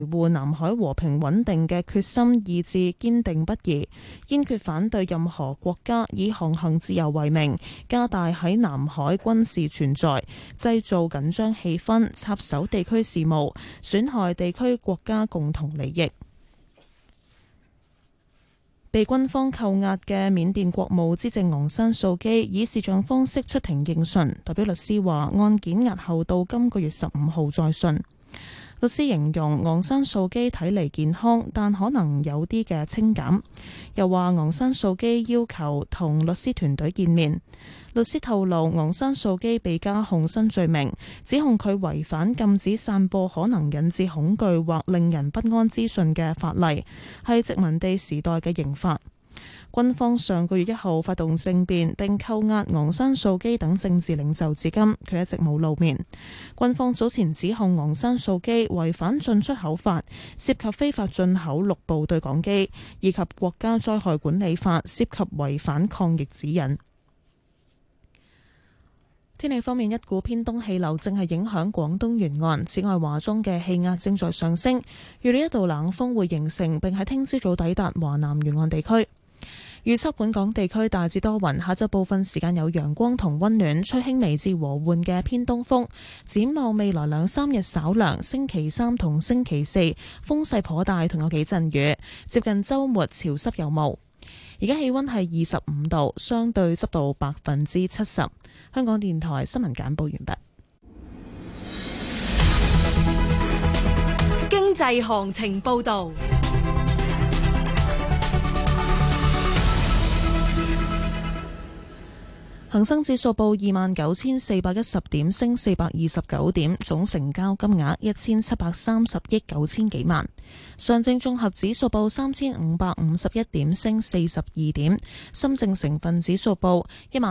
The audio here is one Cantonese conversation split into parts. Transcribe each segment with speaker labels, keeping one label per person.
Speaker 1: 護南海和平穩定嘅決心意志堅定不移，堅決反對任何國家以航行自由為名，加大喺南海軍事存在，製造緊張氣氛，插手地區事務，損害地區國家共同利益。被軍方扣押嘅緬甸國務資政昂山素基以視像方式出庭應訊，代表律師話案件押後到今個月15號再訊。律師形容昂山素基睇嚟健康，但可能有啲嘅清減。又話昂山素基要求同律師團隊見面。律師透露，昂山素基被加控新罪名，指控佢違反禁止散播可能引致恐懼或令人不安資訊嘅法例，係殖民地時代嘅刑法。軍方上個月1號發動政變，並扣押昂山素基等政治領袖至今，佢一直冇露面。軍方早前指控昂山素基違反進出口法，涉及非法進口6部對講機，以及國家災害管理法，涉及違反抗疫指引。天氣方面，一股偏東氣流正係影響廣東沿岸，此外華中嘅氣壓正在上升，預料一道冷鋒會形成，並喺聽朝早抵達華南沿岸地區。預測本港地區大致多雲，下晝部分時間有陽光同溫暖，吹輕微至和緩嘅偏東風。展望未來2-3日稍涼，星期3同星期4風勢頗大，同有幾陣雨。接近週末潮濕有霧。而家氣溫係25度，相對濕度70%。香港電台新聞簡報完畢。
Speaker 2: 經濟行情報道。
Speaker 1: 恒生指數報29,410點，升429點，總成交金額1730億9千幾萬。上證綜合指數報3,551點，升42點。深證成分指數報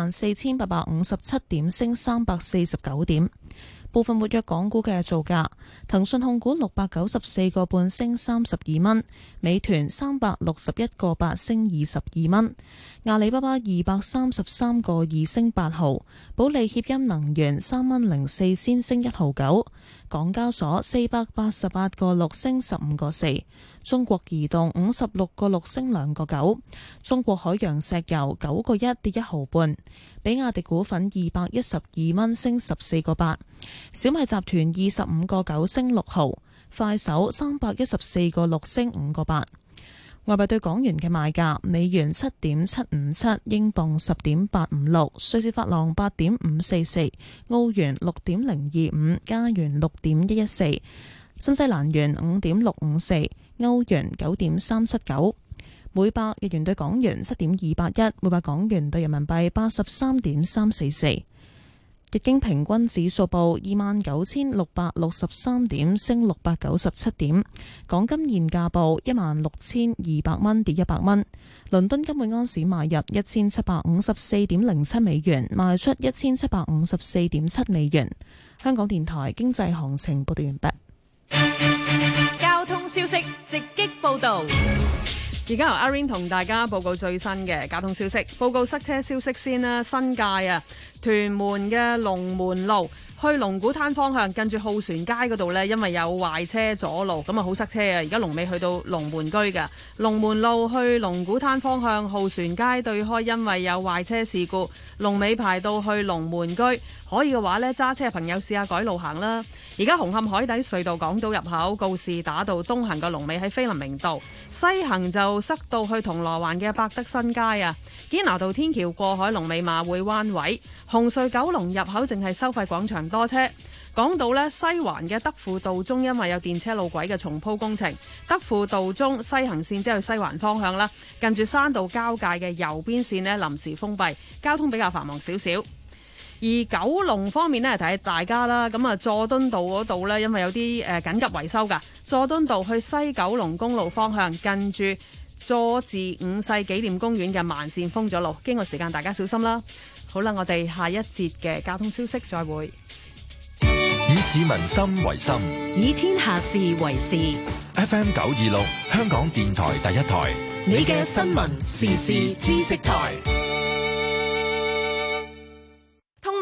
Speaker 1: 14,857點，升349點。部分活躍港股嘅造價：騰訊控股694個半升32蚊，美團361個8升22蚊，阿里巴巴233個2升8毫，保利協鑫能源3蚊04仙升1毫9，港交所488個6升15個4，中國移動56個6升2個9，中國海洋石油9個1跌1毫半，比亞迪股份212蚊升14個8，小米集團25個9升6毫，快手314個6升5個8。外幣對港元嘅賣價：美元7.757，英鎊10.856，瑞士法郎8.544，澳元6.025，加元6.114，新西蘭元5.654，歐元9.379。每百日元對港元7.281，每百港元對人民幣83.344。日經平均指數報29,663點，升697點。港金現價報16,200蚊，跌100蚊。倫敦金每盎司買入1754.07美元，賣出1754.7美元。香港電台經濟行情報道完畢。
Speaker 2: 交通消息直擊報道。
Speaker 3: 而家由阿 Rain 同大家報告最新嘅交通消息。報告塞車消息先啦，新界屯門嘅龍門路去龍鼓灘方向，近住浩船街嗰度呢，因為有壞車阻路，咁好塞車啊！而家龍尾去到龍門居嘅龍門路去龍鼓灘方向，浩船街對開，因為有壞車事故，龍尾排到去龍門居。可以嘅話呢，揸車嘅朋友試下改路行啦。而家紅磡海底隧道港島入口告士打道東行嘅龍尾喺菲林明道，西行就塞到去銅鑼灣嘅百德新街啊。堅拿道天橋過海龍尾馬會灣位，紅隧九龍入口淨係收費廣場多車。講到呢，西環嘅德輔道中因為有電車路軌嘅重鋪工程，德輔道中西行線即係去西環方向啦，近住山道交界嘅右邊線呢臨時封閉，交通比較繁忙少少。而九龍方面呢，提提大家啦，咁佐敦道嗰度呢，因為有啲緊急維修㗎，佐敦道去西九龍公路方向近住佐治五世紀念公園嘅慢線封咗路，經過時間大家小心啦。好啦，我哋下一節嘅交通消息再會。
Speaker 4: 以市民心為心，
Speaker 2: 以天下事為事。
Speaker 4: FM 926，香港電台第一台，
Speaker 2: 你嘅新聞時事知識台。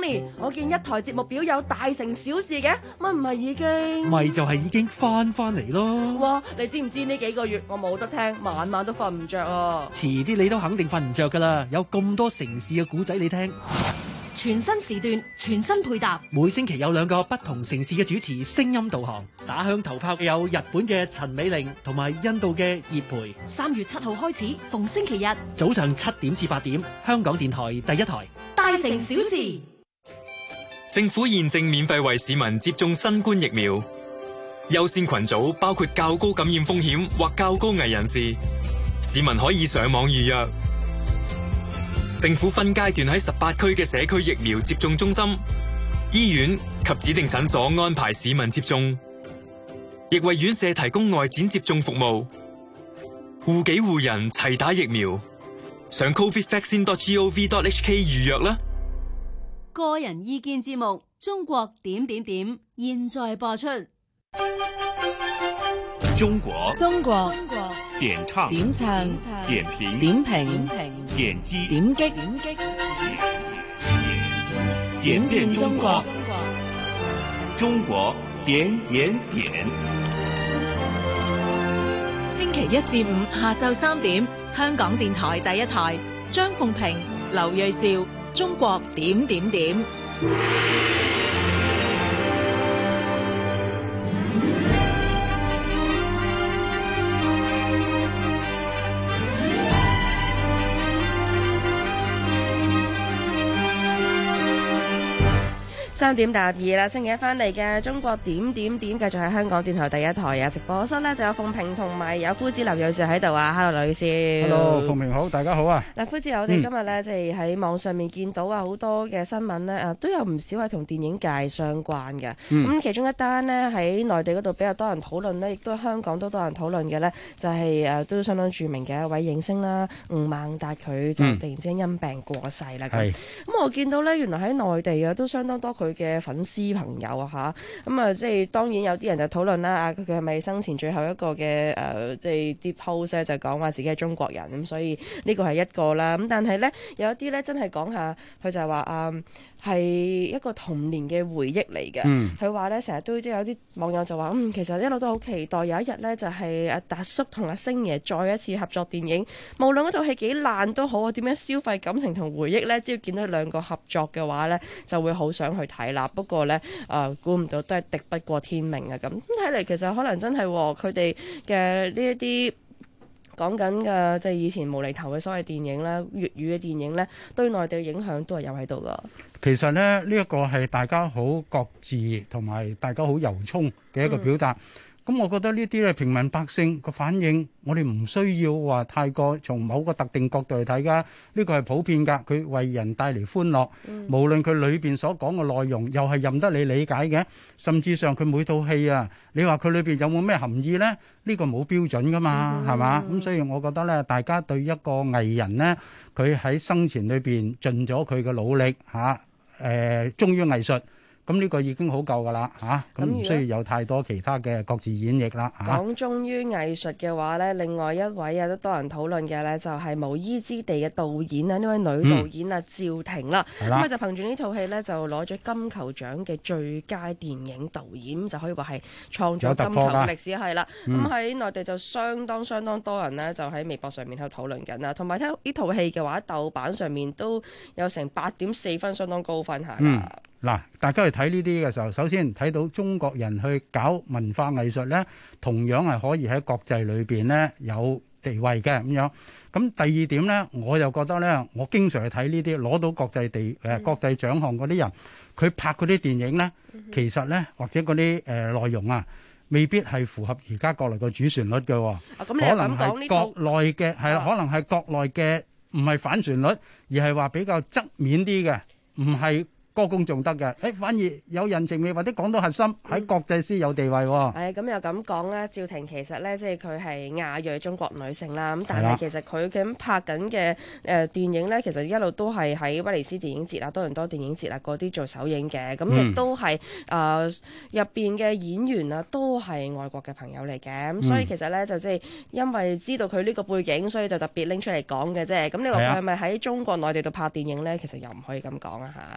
Speaker 5: 咪，我見一台節目表有大成小事嘅，乜唔係已經？
Speaker 6: 咪就係已經翻嚟咯。
Speaker 5: 哇！你知唔知呢幾個月我冇得聽，晚晚都瞓唔着啊！
Speaker 6: 遲啲你都肯定瞓唔着噶啦，有咁多城市嘅古仔你聽。
Speaker 2: 全新時段，全新配搭，
Speaker 6: 每星期有2個不同城市嘅主持聲音導航，打響頭炮有日本嘅陳美玲同埋印度嘅葉培。
Speaker 2: 3月7號開始，逢星期日
Speaker 6: 早上7點至8點，香港電台第一台。
Speaker 2: 大城小事。
Speaker 7: 政府現正免費為市民接種新冠疫苗，優先群組包括較高感染風險或較高危人士，市民可以上網預約。政府分階段喺18區嘅社區疫苗接種中心、醫院及指定診所安排市民接種，亦為院舍提供外展接種服務。護己護人齊打疫苗，上 covidvaccine.gov.hk 預約啦。
Speaker 8: 個人意見節目《中國點點點》現在播出。
Speaker 9: 中國點唱點評點擊點變中國，中國點點點。
Speaker 10: 星期1至5下晝3點，香港電台第一台，張鳳平、劉銳紹，中國點點點。
Speaker 5: 3點踏入2啦，星期一翻嚟嘅中國點點點，繼續喺香港電台第一台啊！直播室呢就有鳳平同埋有夫子劉銳紹喺度啊 ！Hello， 劉銳紹。
Speaker 11: Hello， 鳳平好，大家好啊！
Speaker 5: 嗱，夫子，我哋今日呢，即係喺網上面見到啊，好多嘅新聞呢，都有唔少係同電影界相關嘅。咁其中一單呢，喺內地嗰度比較多人討論呢，亦都香港都多人討論嘅呢，就係都相當著名嘅一位影星啦，吳孟達，佢就突然之間因病過世啦。咁我見到呢，原來喺內地啊，都相當多佢嘅粉絲朋友啊嚇，咁啊即係當然有啲人就討論啦，佢係咪生前最後一個嘅即係啲 post 咧，就講話自己係中國人，咁所以呢個係一個啦。咁但係咧有一啲咧真係講下，佢就係話係一個童年嘅回憶嚟嘅。佢話咧成日都即係有啲網友就話其實一路都好期待有一日咧就係阿達叔同阿星爺再一次合作電影，無論嗰套戲幾爛都好，點樣消費感情同回憶咧，只要見到兩個合作嘅話咧，就會好想去睇啦。不過咧估唔到都係敵不過天命啊！咁睇嚟其實可能真係佢哋嘅呢一啲講緊嘅即係以前無厘頭嘅所謂電影啦，粵語嘅電影咧，對內地嘅影響都係有喺度噶。
Speaker 11: 其實咧呢一個係大家好各自同埋大家好由衷嘅一個表達。咁我覺得呢啲咧平民百姓個反應，我哋唔需要話太過從某個特定角度去睇㗎。呢個係普遍㗎，佢為人帶嚟歡樂。無論佢裏邊所講嘅內容，又係任得你理解嘅。甚至上佢每套戲啊，你話佢裏邊有冇咩含義呢？呢個冇標準㗎嘛，係嘛？咁所以我覺得咧，大家對一個藝人呢，佢喺生前裏邊盡咗佢嘅努力嚇，忠於藝術。咁呢個已經好夠㗎啦嚇，咁唔需要有太多其他嘅各自演繹啦嚇。
Speaker 5: 講忠於藝術嘅話呢，另外一位都多人討論嘅呢，就係無依之地嘅導演啊，呢位女導演啊趙婷啦，咁佢就憑住呢套戲呢，就攞咗金球獎嘅最佳電影導演，就可以話係創造金球嘅歷史係啦。咁喺內地就相當多人呢，就喺微博上面喺度討論緊啦，同埋睇呢套戲嘅話，豆瓣上面都有成8.4分，相當高分下㗎。
Speaker 11: 嗱，大家去睇呢啲嘅時候，首先睇到中國人去搞文化藝術呢，同樣係可以喺國際裏邊呢有地位嘅咁樣。咁第二點呢，我又覺得呢，我經常去睇呢啲攞到國際國際獎項嗰啲人，佢拍嗰啲電影呢，其實呢，或者嗰啲內容啊，未必係符合而家國內嘅主旋律嘅，可能係國內嘅係啦，可能係國內嘅唔係反旋律，而係話比較側面啲嘅，唔係歌功頌德嘅，反而有人情味或者講到核心喺國際先有地位喎。
Speaker 5: 咁又咁講啦，趙婷其實咧即係佢係亞裔中國女性啦，咁但係其實佢咁拍緊嘅電影咧，其實一路都係喺威尼斯電影節啊、多倫多電影節啊嗰啲做首映嘅，咁亦都係入邊嘅演員啊都係外國嘅朋友嚟嘅，咁所以其實咧就即係因為知道佢呢個背景，所以就特別拎出嚟講嘅啫。咁你話佢係咪喺中國內地度拍電影咧？其實又唔可以咁講啊嚇。
Speaker 11: 即係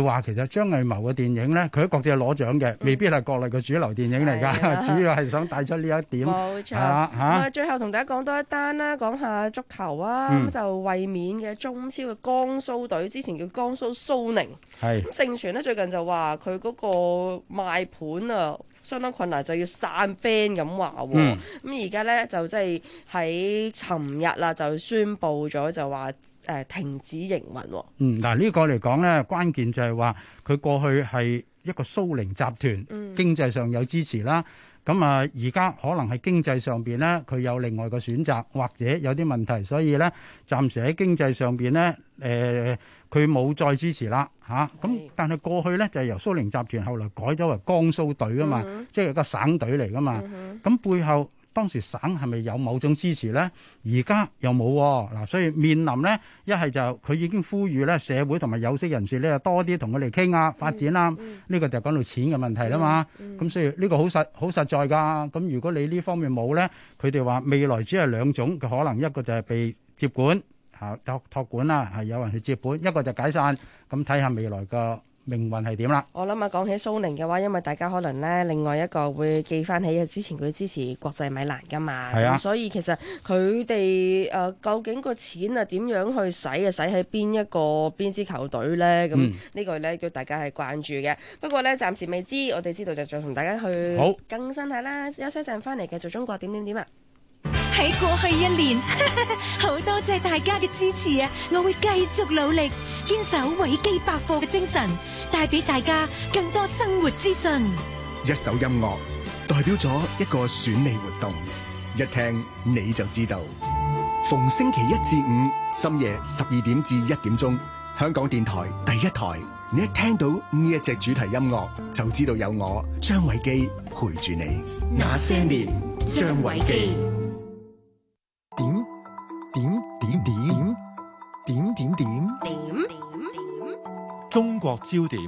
Speaker 11: 話其實張藝謀嘅電影咧，佢喺國際攞獎嘅，未必係國內嘅主流電影嚟㗎，主要係想帶出呢一點。
Speaker 5: 冇錯。
Speaker 11: 嚇。
Speaker 5: 最後同大家講多一單啦，講下足球啊。咁就衛冕嘅中超嘅江蘇隊，之前叫江蘇蘇寧。
Speaker 11: 係。
Speaker 5: 咁盛傳咧最近就話佢嗰個賣盤啊，相當困難，就要散 band 咁話喎。咁而家咧就即係喺尋日啦，就宣布咗就話停止營運喎。
Speaker 11: 嗱呢個嚟講咧，關鍵就係話佢過去係一個蘇寧集團，經濟上有支持啦。咁啊，而家可能係經濟上邊咧，佢有另外嘅選擇，或者有啲問題，所以咧暫時喺經濟上邊咧，佢冇再支持啦嚇。咁但係過去咧就係由蘇寧集團後來改咗為江蘇隊啊嘛，即係一個省隊嚟噶嘛。咁背後當時省係咪有某種支持咧？而家又冇喎。嗱，所以面臨咧，一係就佢已經呼籲咧，社會同埋有識人士咧多啲同佢哋傾啊，發展啦。呢個就講到錢嘅問題啦嘛。咁所以呢個好實在㗎。咁如果你呢方面冇咧，佢哋話未來只係兩種嘅可能，一個就係被接管託管啦，係有人去接管；一個就解散。咁睇下未來嘅命運係點啦？
Speaker 5: 我諗講起蘇寧嘅話，因為大家可能咧，另外一個會記翻起之前佢支持國際米蘭噶嘛，咁所以其實佢哋究竟個錢啊點樣去使啊？使喺邊支球隊咧？咁呢個咧叫大家係關注嘅。不過咧暫時未知，我哋知道就再同大家去更新下啦。休息一陣翻嚟繼續中國點點點啊！
Speaker 12: 喺過去1年，好多謝大家嘅支持啊！我會繼續努力，堅守維基百科嘅精神，帶俾大家更多生活資訊。
Speaker 13: 一首音樂代表咗一個選美活動，一聽你就知道。逢星期1至5深夜12點至1點鐘，香港電台第一台，你一聽到呢一隻主題音樂，就知道有我張偉基陪住你。
Speaker 14: 那些年，張偉基。點中國焦點。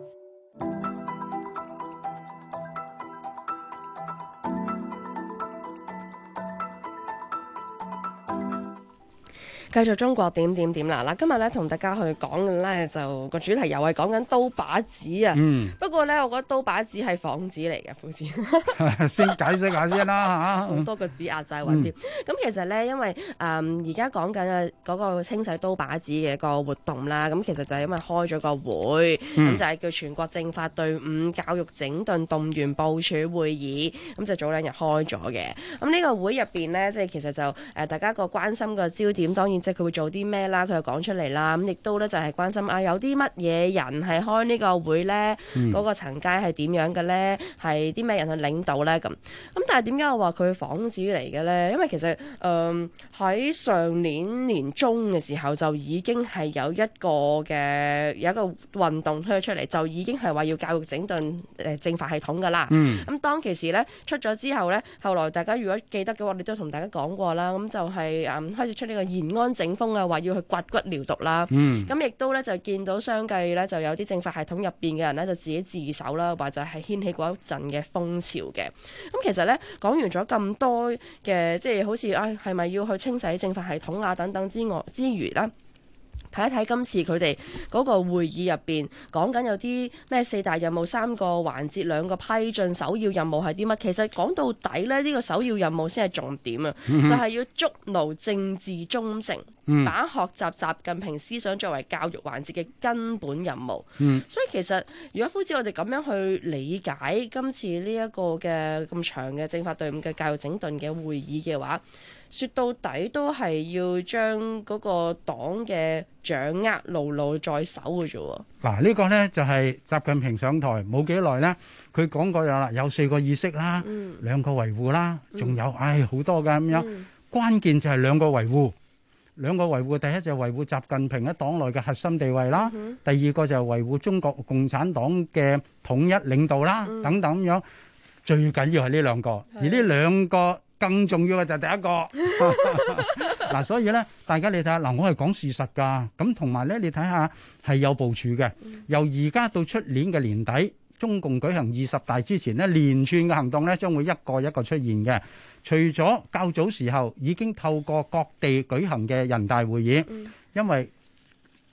Speaker 5: 繼續中國點點點啦！嗱，今日咧同大家去講嘅咧就個主題又係講緊刀把子啊。不過咧，我覺得刀把子係幌子嚟嘅，夫子。
Speaker 11: 先解釋下先啦嚇。
Speaker 5: 好多個字壓晒韻添。咁其實咧，因為而家講緊嘅嗰個清洗刀把子嘅個活動啦，咁其實就係因為開咗個會，咁就係叫全國政法隊伍教育整頓動員部署會議，咁就早2日開咗嘅。咁呢個會入邊咧，即係其實就大家個關心嘅焦點當然。即係佢會做啲咩啦，佢就講出嚟啦。咁亦都咧就係關心有啲乜嘢人係開呢個會咧？嗰個層階係點樣嘅咧？係啲咩人去領導咧？咁但係點解我話佢幌子嚟嘅咧？因為其實喺上年年中嘅時候就已經係有一個運動推出嚟，就已經係話要教育整頓政法系統㗎啦。咁當其時咧出咗之後咧，後來大家如果記得嘅話，我哋都同大家講過啦。咁就係開始出呢個延安整風啊，話要去刮骨療毒啦。咁亦都咧就見到相繼咧就有啲政法系統入邊嘅人咧就自己自首啦，或者係掀起過一陣嘅風潮嘅。咁其實咧講完咗咁多嘅，即係好似係咪要去清洗政法系統啊等等之餘啦，睇一睇今次佢哋嗰個會議入邊講緊有啲咩4大任務3個環節2個批准，首要任務係啲乜？其實講到底咧，呢個首要任務先係重點啊！就係要築牢政治忠誠，把學習習近平思想作為教育環節嘅根本任務。所以其實如果夫子我哋咁樣去理解今次呢一個嘅咁長嘅政法隊伍嘅教育整頓嘅會議嘅話，說到底都係要將嗰個黨嘅掌握牢牢在手嘅啫喎。
Speaker 11: 嗱，呢個呢就係習近平上台冇幾耐呢，佢講過有4個意識啦，2個維護啦，仲有好多嘅咁樣。關鍵就係2個維護。2個維護，第一就係維護習近平喺黨內嘅核心地位啦，第2個就係維護中國共產黨嘅統一領導啦，等等咁樣。最緊要係呢2個，而呢2個更重要嘅就係第1個。嗱，所以咧，大家你睇下，嗱，我係講事實㗎。咁同埋咧，你睇下係有部署嘅。由而家到出年嘅年底，中共舉行20大之前呢，連串嘅行動咧，將會一個一個出現嘅。除咗較早時候已經透過各地舉行嘅人大會議，因為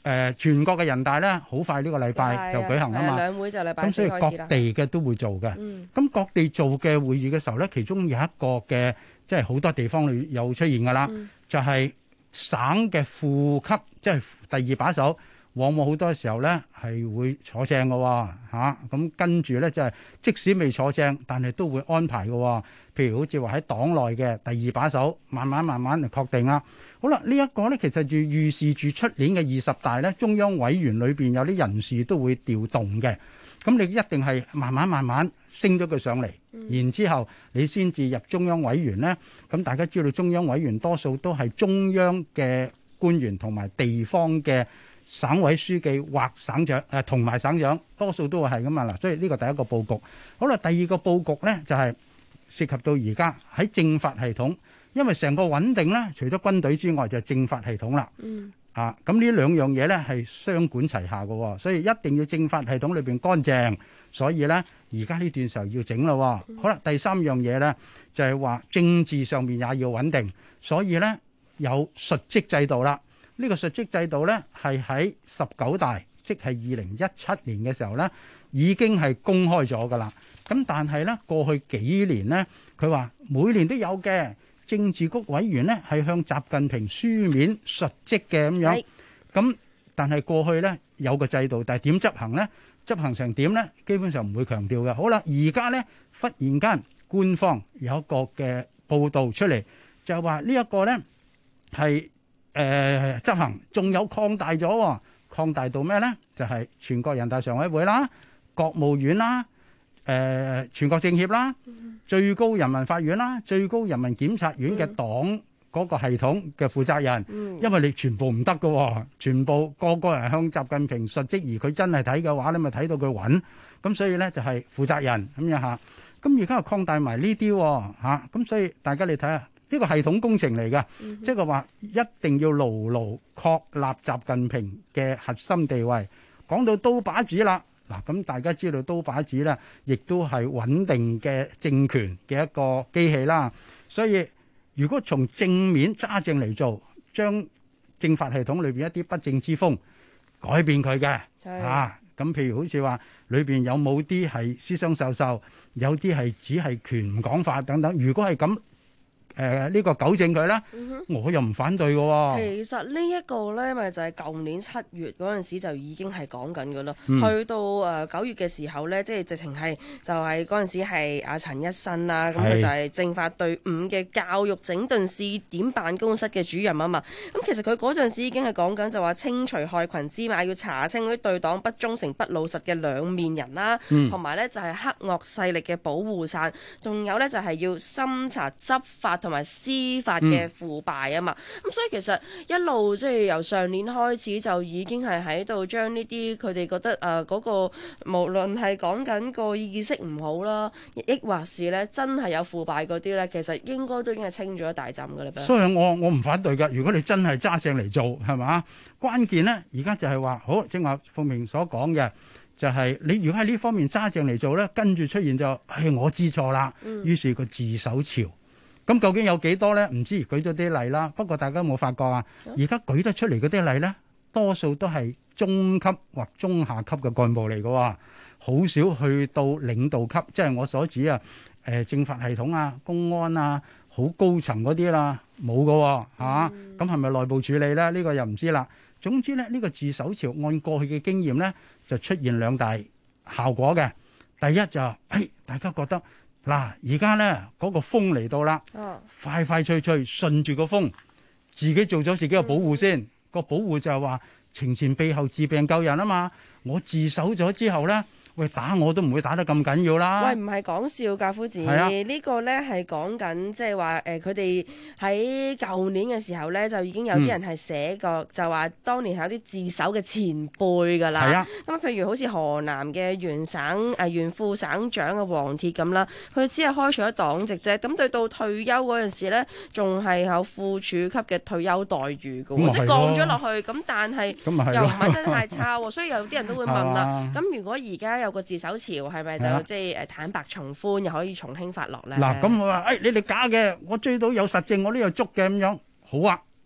Speaker 11: 全國嘅人大咧，好快呢個禮拜就舉行啊嘛。
Speaker 5: 兩會就禮拜
Speaker 11: 咁所以各
Speaker 5: 四開始啦。
Speaker 11: 地嘅都會做嘅。咁各地做嘅會議嘅時候咧，其中有一個嘅即係好多地方裏有出現㗎啦，就係省嘅副級，即係第二把手。往往好多時候咧係會坐正嘅喎，咁跟住咧就係即使未坐正，但係都會安排嘅喎。譬如好似話喺黨內嘅第二把手，慢慢嚟確定啦。好啦，呢一個咧其實就預示住出年嘅20大咧，中央委員裏邊有啲人事都會調動嘅。咁你一定係慢慢升咗佢上嚟，然之後你先至入中央委員咧。咁大家知道中央委員多數都係中央嘅官員同埋地方嘅省委書記或省長同埋省長，多數都會係咁嘛嗱，所以呢個第一個佈局。好啦，第二個佈局咧就係涉及到而家喺政法系統，因為成個穩定咧，除咗軍隊之外就係政法系統啦。咁呢兩樣嘢咧係雙管齊下嘅，所以一定要政法系統裏邊乾淨。所以咧而家呢段時候要整咯。好啦，第三樣嘢咧就係話政治上面也要穩定，所以咧有述職制度啦。呢個述職制度咧係喺19大，即係2017年嘅時候咧，已經係公開咗㗎啦。咁但係咧過去幾年咧，佢話每年都有嘅政治局委員咧係向習近平書面述職嘅咁樣。咁但係過去咧有個制度，但係點執行咧？執行成點咧？基本上唔會強調嘅。好啦，而家咧忽然間官方有一個嘅報導出嚟，就話呢一個咧係執行，仲有擴大咗，擴大到咩咧？就係全國人大常委會啦、國務院啦、全國政協啦、最高人民法院啦、最高人民檢察院嘅黨嗰個系統嘅負責人，因為你全部唔得㗎，全部個個人向習近平述職，而佢真係睇嘅話，你咪睇到佢穩。咁所以咧就係負責人咁樣嚇。咁而家又擴大埋呢啲嚇，咁所以大家你睇下。呢個系統工程嚟㗎，即係話一定要牢牢確立習近平嘅核心地位。講到刀把子啦，嗱咁大家知道刀把子咧，亦都係穩定嘅政權嘅一個機器啦。所以如果從正面揸正嚟做，將政法系統裏邊一啲不正之風改變佢嘅咁譬如好似話裏邊有冇啲係私相授受，有啲係只係權唔講法等等。如果係咁。呢個糾正佢啦，我又唔反對嘅喎。
Speaker 5: 其實呢一個咧，咪就係舊年7月嗰陣時就已經係講緊嘅啦。去到9月嘅時候咧，即係直情係就係嗰陣時係阿陳一新啦，咁佢就係政法隊伍嘅教育整頓試點辦公室嘅主任啊嘛。咁其實佢嗰陣時已經係講緊就話清除害群之馬，要查清嗰啲對黨不忠誠不老實嘅兩面人啦，同埋咧就係黑惡勢力嘅保護傘，仲有咧就係要深查執法同埋司法嘅腐敗啊嘛，咁所以其實一路即係由上年開始就已經係喺度將呢啲佢哋覺得嗰個無論係講緊個意識唔好啦，抑或是咧真係有腐敗嗰啲咧，其實應該都已經係清咗一大浸㗎啦。
Speaker 11: 所以我唔反對㗎，如果你真係揸正嚟做係嘛，關鍵咧而家就係話好，正話鳳鳴所講嘅。就係你如果喺呢方面揸正嚟做咧，跟住出現就我知錯啦，於是個自首潮。咁究竟有幾多咧？唔知，舉咗啲例啦。不過大家有冇發覺啊？而家舉得出嚟嗰啲例咧，多數都係中級或中下級嘅幹部嚟嘅喎，好少去到領導級。即係我所指政法系統啊、公安啊、好高層嗰啲啦，冇嘅喎。咁係咪內部處理咧？呢個又唔知啦。總之咧，呢個自首潮按過去嘅經驗咧，就出現兩大效果嘅。第一就大家覺得。嗱，而家咧嗰個風嚟到啦，快快脆脆順住個風，自己做咗自己嘅保護先。個保護就係話懲前毖後治病救人啊嘛。我自首咗之後咧，喂打我都唔會打得咁緊要啦。
Speaker 5: 喂，唔係講笑㗎，夫子。呢個咧係講緊即係話佢哋喺舊年嘅時候咧，就已經有啲人係寫過，就話當年係有啲自首嘅前輩㗎啦。咁譬如好似河南嘅原副省長嘅黃鐵咁啦，佢只係開除咗黨籍啫。咁對到退休嗰陣時咧，仲係有副處級嘅退休待遇㗎，即係降咗落去。咁但係又唔係真係太差喎，所以有啲人都會問啦。咁如果而家有個自首潮，係咪就即係坦白從寬，又可以從輕發落咧？
Speaker 11: 嗱，咁我話你哋假嘅，我追到有實證，我呢度捉嘅咁樣，好啊。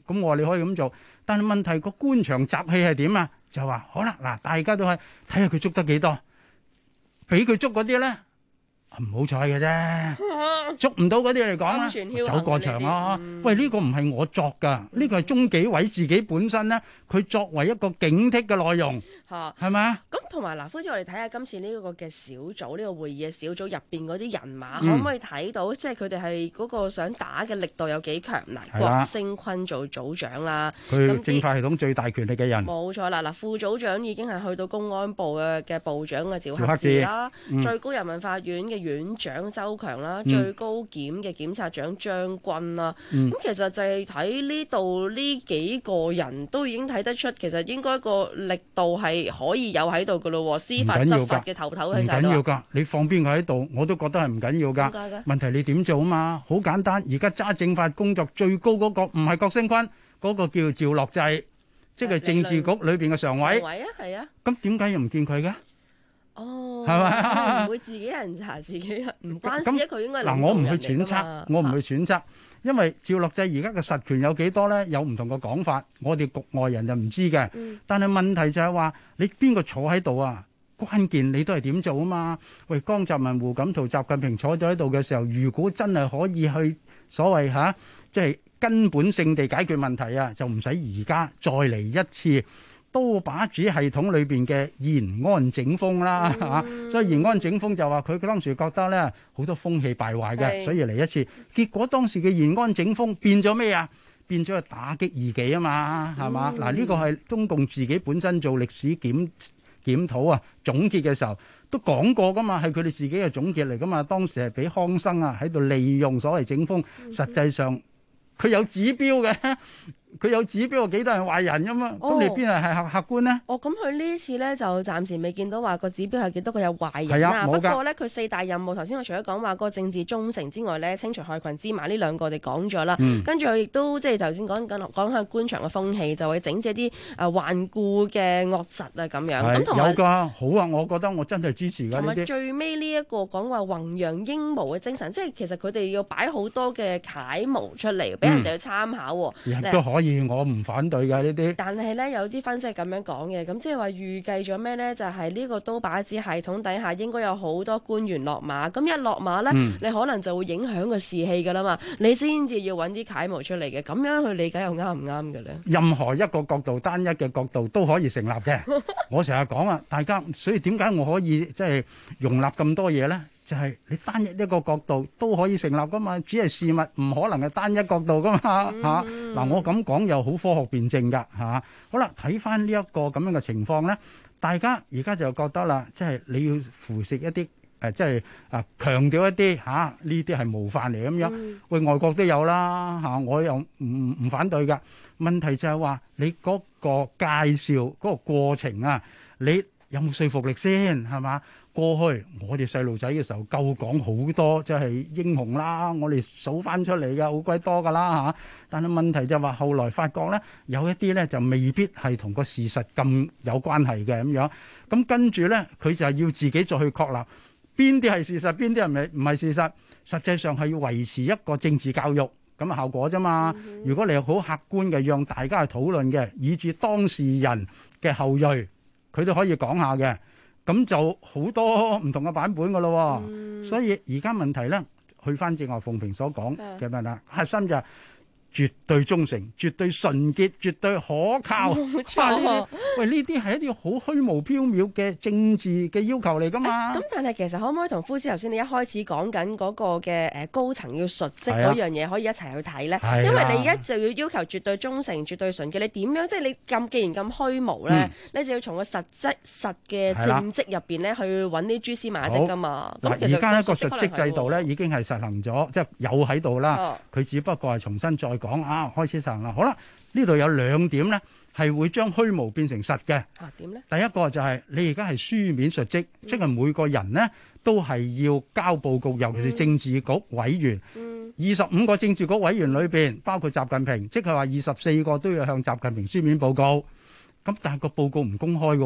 Speaker 11: 咁我話你可以咁做，但係問題個官場習氣係點啊？就話好啦，嗱，大家都係睇下佢捉得幾多，俾佢捉嗰啲咧唔好彩嘅啫，捉唔到嗰啲嚟講啦，走過場咯。喂，呢個唔係我作㗎，呢個係中紀委自己本身咧，佢作為一個警惕嘅內容，係咪啊？
Speaker 5: 咁同埋嗱，夫子，我哋睇下今次呢個嘅小組，呢個會議嘅小組入邊嗰啲人馬，可唔可以睇到，即係佢哋係嗰個想打嘅力度有幾強？嗱，郭聲琨做組長啦，
Speaker 11: 佢政法系統最大權力嘅人，
Speaker 5: 冇錯啦。嗱，副組長已經係去到公安部嘅部長嘅趙克志啦，最高人民法院嘅院長周強啦，最高檢嘅檢察長張軍啦。咁其實就係睇呢度呢幾個人都已經睇得出，其實應該個力度係可以有喺度噶咯。司法執法嘅頭喺晒度。唔緊要㗎，你放邊個喺度，我都覺得係唔緊要㗎。問題你點做啊嘛？好簡單，而家揸政法工作最高嗰個唔係郭聲琨，嗰個叫趙樂際，即係政治局裏邊嘅常委。常委啊，係啊。咁點解又唔見佢嘅？哦，係咪唔會自己人查自己人，唔關事啊！佢應該嗱，我唔去揣測，我唔去揣測，因為趙樂際而家嘅實權有幾多咧？有唔同嘅講法，我哋局外人就唔知嘅。但係問題就係話，你邊個坐喺度啊？關鍵你都係點做啊嘛？喂，江澤民、胡錦濤、習近平坐咗喺度嘅時候，如果真係可以去所謂即係根本性地解決問題啊，就唔使而家再嚟一次刀把子系統裏邊嘅延安整風啦嚇。所以延安整風就話佢當時覺得咧好多風氣敗壞嘅，所以嚟一次。結果當時嘅延安整風變咗咩啊？變咗去打擊異己啊嘛，係嘛？嗱，呢個係中共自己本身做歷史檢討啊，總結嘅時候都講過噶嘛，係佢哋自己嘅總結嚟噶嘛。當時係俾康生啊喺度利用所謂整風，實際上佢有指標嘅。佢有指標幾多人壞人㗎嘛？咁你邊係客觀呢？咁佢呢次咧就暫時未見到話個指標係幾多個有壞人啦。不過咧佢4大任務，頭先我除咗講話個政治忠誠之外咧，清除害群之馬呢兩個我哋講咗啦。跟住佢亦都即係頭先講下官場嘅風氣，就會整治啲頑固嘅惡疾啊咁樣。咁同埋有㗎，好啊！我覺得我真係支持㗎。同埋最尾呢一個講話弘揚英模嘅精神，即係其實佢哋要擺好多嘅楷模出嚟俾人哋去參考。都可以。我唔反對㗎呢啲，但係咧有啲分析係咁樣講嘅，咁即係話預計咗咩咧？就係呢個刀把子系統底下應該有好多官員落馬，咁一落馬咧，你可能就會影響個士氣㗎啦嘛，你先至要揾啲楷模出嚟嘅，咁樣去理解又啱唔啱嘅咧？任何一個角度，單一嘅角度都可以成立嘅。我成日講啊，大家，所以點解我可以即係容納咁多嘢咧？就係你單一一個角度都可以成立噶嘛，只係事物唔可能係單一角度噶嘛嚇。嗱，我咁講又好科學辯證㗎嚇。好啦，睇翻呢一個咁樣嘅情況咧，大家而家就覺得啦，即係你要扶植一啲即係強調一啲呢啲係模範嚟咁樣。喂，外國都有啦嚇，我又唔反對㗎。問題就係話你嗰個介紹嗰個過程啊，你有冇說服力先係嘛？過去我哋細路仔嘅時候夠講好多，即係英雄啦，我哋數翻出嚟嘅好鬼多㗎啦嚇。但係問題就話後來發覺咧，有一啲咧就未必係同個事實咁有關係嘅咁樣。咁跟住咧，佢就係要自己再去確立邊啲係事實，邊啲係唔係事實。實際上係要維持一個政治教育咁嘅效果啫嘛。如果你係好客觀嘅，讓大家去討論嘅，以至當事人嘅後裔佢都可以講下嘅。咁就好多唔同嘅版本㗎咯，所以而家問題咧，去翻正話鳳萍所講嘅咩啦，核心就係絕對忠誠、絕對純潔、絕對可靠。冇錯。喂，呢啲係一啲好虛無縹緲嘅政治嘅要求嚟㗎嘛？咁但係其實可唔可以同夫子頭先你一開始講緊嗰個嘅高層要述職嗰樣嘢，可以一齊去睇咧？因為你一就要求絕對忠誠、絕對純潔，你點樣即係你既然咁虛無咧，你就要從個實嘅政績入邊咧去揾啲蛛絲馬跡㗎嘛？咁其實而家一個述職制度咧已經係實行咗，即係有喺度啦。佢只不過係重新再講開始實行啦。好啦，呢度有2點咧。係會將虛無變成實嘅。點咧？第一個就係你而家係書面述職，即係每個人呢都係要交報告，尤其是政治局委員。25個政治局委員裏邊，包括習近平，即係話24個都要向習近平書面報告。咁但係個報告唔公開嘅，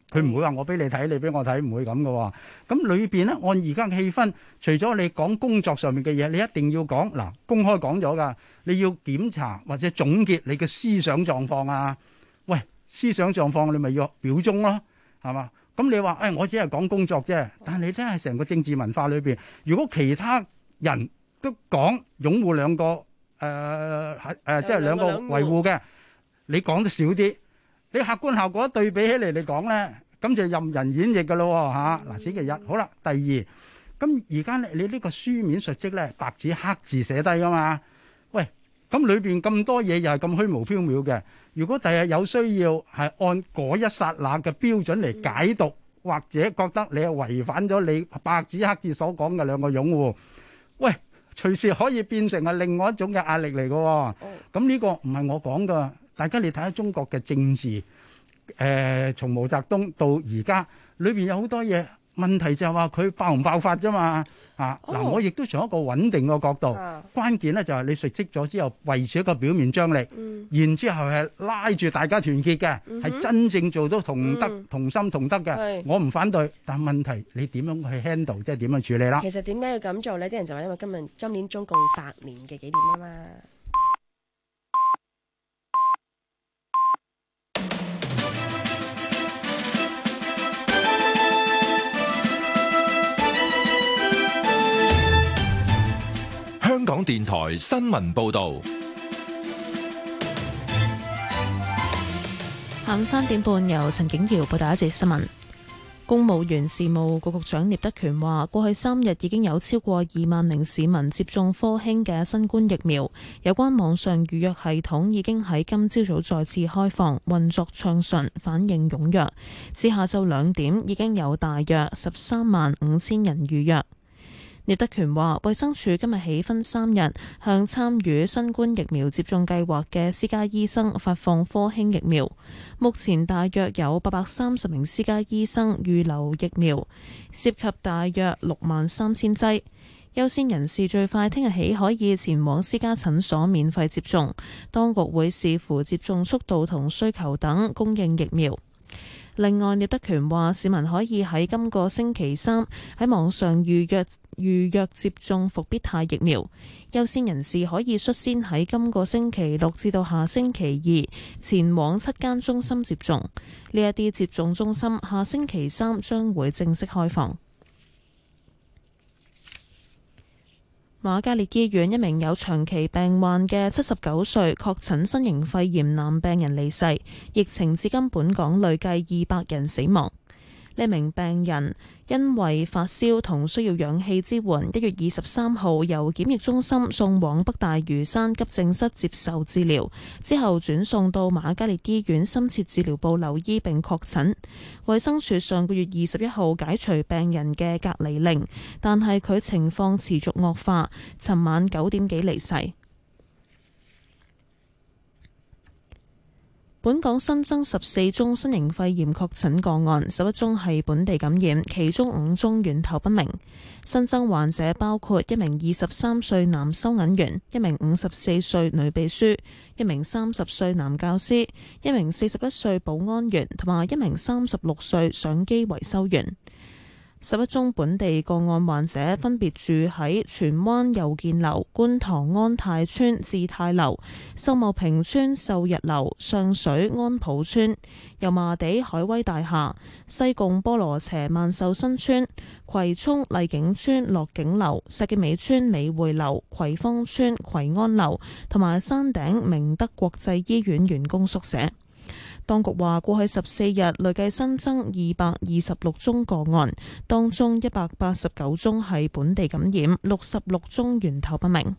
Speaker 11: 佢唔會話我俾你睇，你俾我睇，唔會咁嘅喎。咁裏邊咧，按而家嘅氣氛，除咗你講工作上面嘅嘢，你一定要講嗱，公開講咗㗎，你要檢查或者總結你嘅思想狀況啊。喂，思想狀況你咪要表忠咯，係嘛？咁你話我只係講工作啫，但係你真係成個政治文化裏邊，如果其他人都講擁護兩個即係兩個維護嘅，你講得少啲，你客觀效果對比起嚟講咧，咁就任人演繹㗎咯嚇。嗱，此其一。好啦，第二，咁而家咧你呢個書面述職咧，白紙黑字寫低㗎嘛？喂，咁裏邊咁多嘢又係咁虛無縹緲嘅，如果第日有需要係按嗰一剎那嘅標準嚟解讀，或者覺得你係違反咗你白紙黑字所講嘅兩個擁護，喂，隨時可以變成係另外一種嘅壓力嚟嘅。咁呢個唔係我講㗎，大家你睇下中國嘅政治，從毛澤東到而家，裏邊有好多嘢問題就係話佢爆唔爆發啫嘛。嗱，我亦都從一個穩定嘅角度，關鍵咧就係你述職咗之後，維持一個表面張力，然之後係拉住大家團結嘅，係真正做到同德、同心同德嘅。我唔反對，但問題你點樣去 handle， 即係點樣處理啦？
Speaker 5: 其實點解要咁做呢？啲人就話因為今年中共100年嘅紀念啊嘛。
Speaker 14: 香港電台新聞報導，
Speaker 1: 下午3點半由陳景瑤報道一節新聞。公務員事務局局長聶德權話，過去3日已經有超過2萬名市民接種科興嘅新冠疫苗，有關網上預約系統已經喺今朝早再次開放，運作暢順，反應踴躍。至下晝2點已經有大約13萬5千人預約。聶德權話，衛生署今日起分3日向參與新冠疫苗接種計劃嘅私家醫生發放科興疫苗。目前大約有830名私家醫生預留疫苗，涉及大約63000劑。優先人士最快聽日起可以前往私家診所免費接種，當局會視乎接種速度同需求等供應疫苗。另外，聶德權話，市民可以喺今個星期3喺網上預約接種復必泰疫苗。優先人士可以率先喺今個星期6至到下星期2前往7間中心接種。呢一啲接種中心下星期3將會正式開放。瑪嘉烈醫院一名有長期病患嘅79歲確診新型肺炎男病人離世，疫情至今本港累計200人死亡。呢名病人因為發燒同需要氧氣支援，1月23號由檢疫中心送往北大嶼山急症室接受治療，之後轉送到瑪嘉烈醫院深切治療部留醫並確診。衛生署上個月21號解除病人嘅隔離令，但係佢情況持續惡化，尋晚9點幾離世。本港新增14宗新型肺炎確診個案，11宗係本地感染，其中5宗源頭不明。新增患者包括一名23歲男收銀員、一名54歲女秘書、一名30歲男教師、一名41歲保安員同埋一名36歲相機維修員。11宗本地個案患者分別住喺荃灣祐建樓、觀塘安泰邨志泰樓、秀茂坪邨秀日樓、上水安普邨、油麻地海威大廈、西貢菠蘿輋萬壽新邨、葵涌麗景邨樂景樓、石硤尾邨美匯樓、葵芳邨葵安樓同埋山頂明德國際醫院員工宿舍。當局話，過去14日累計新增226宗個案，當中189宗係本地感染，66宗源頭不明。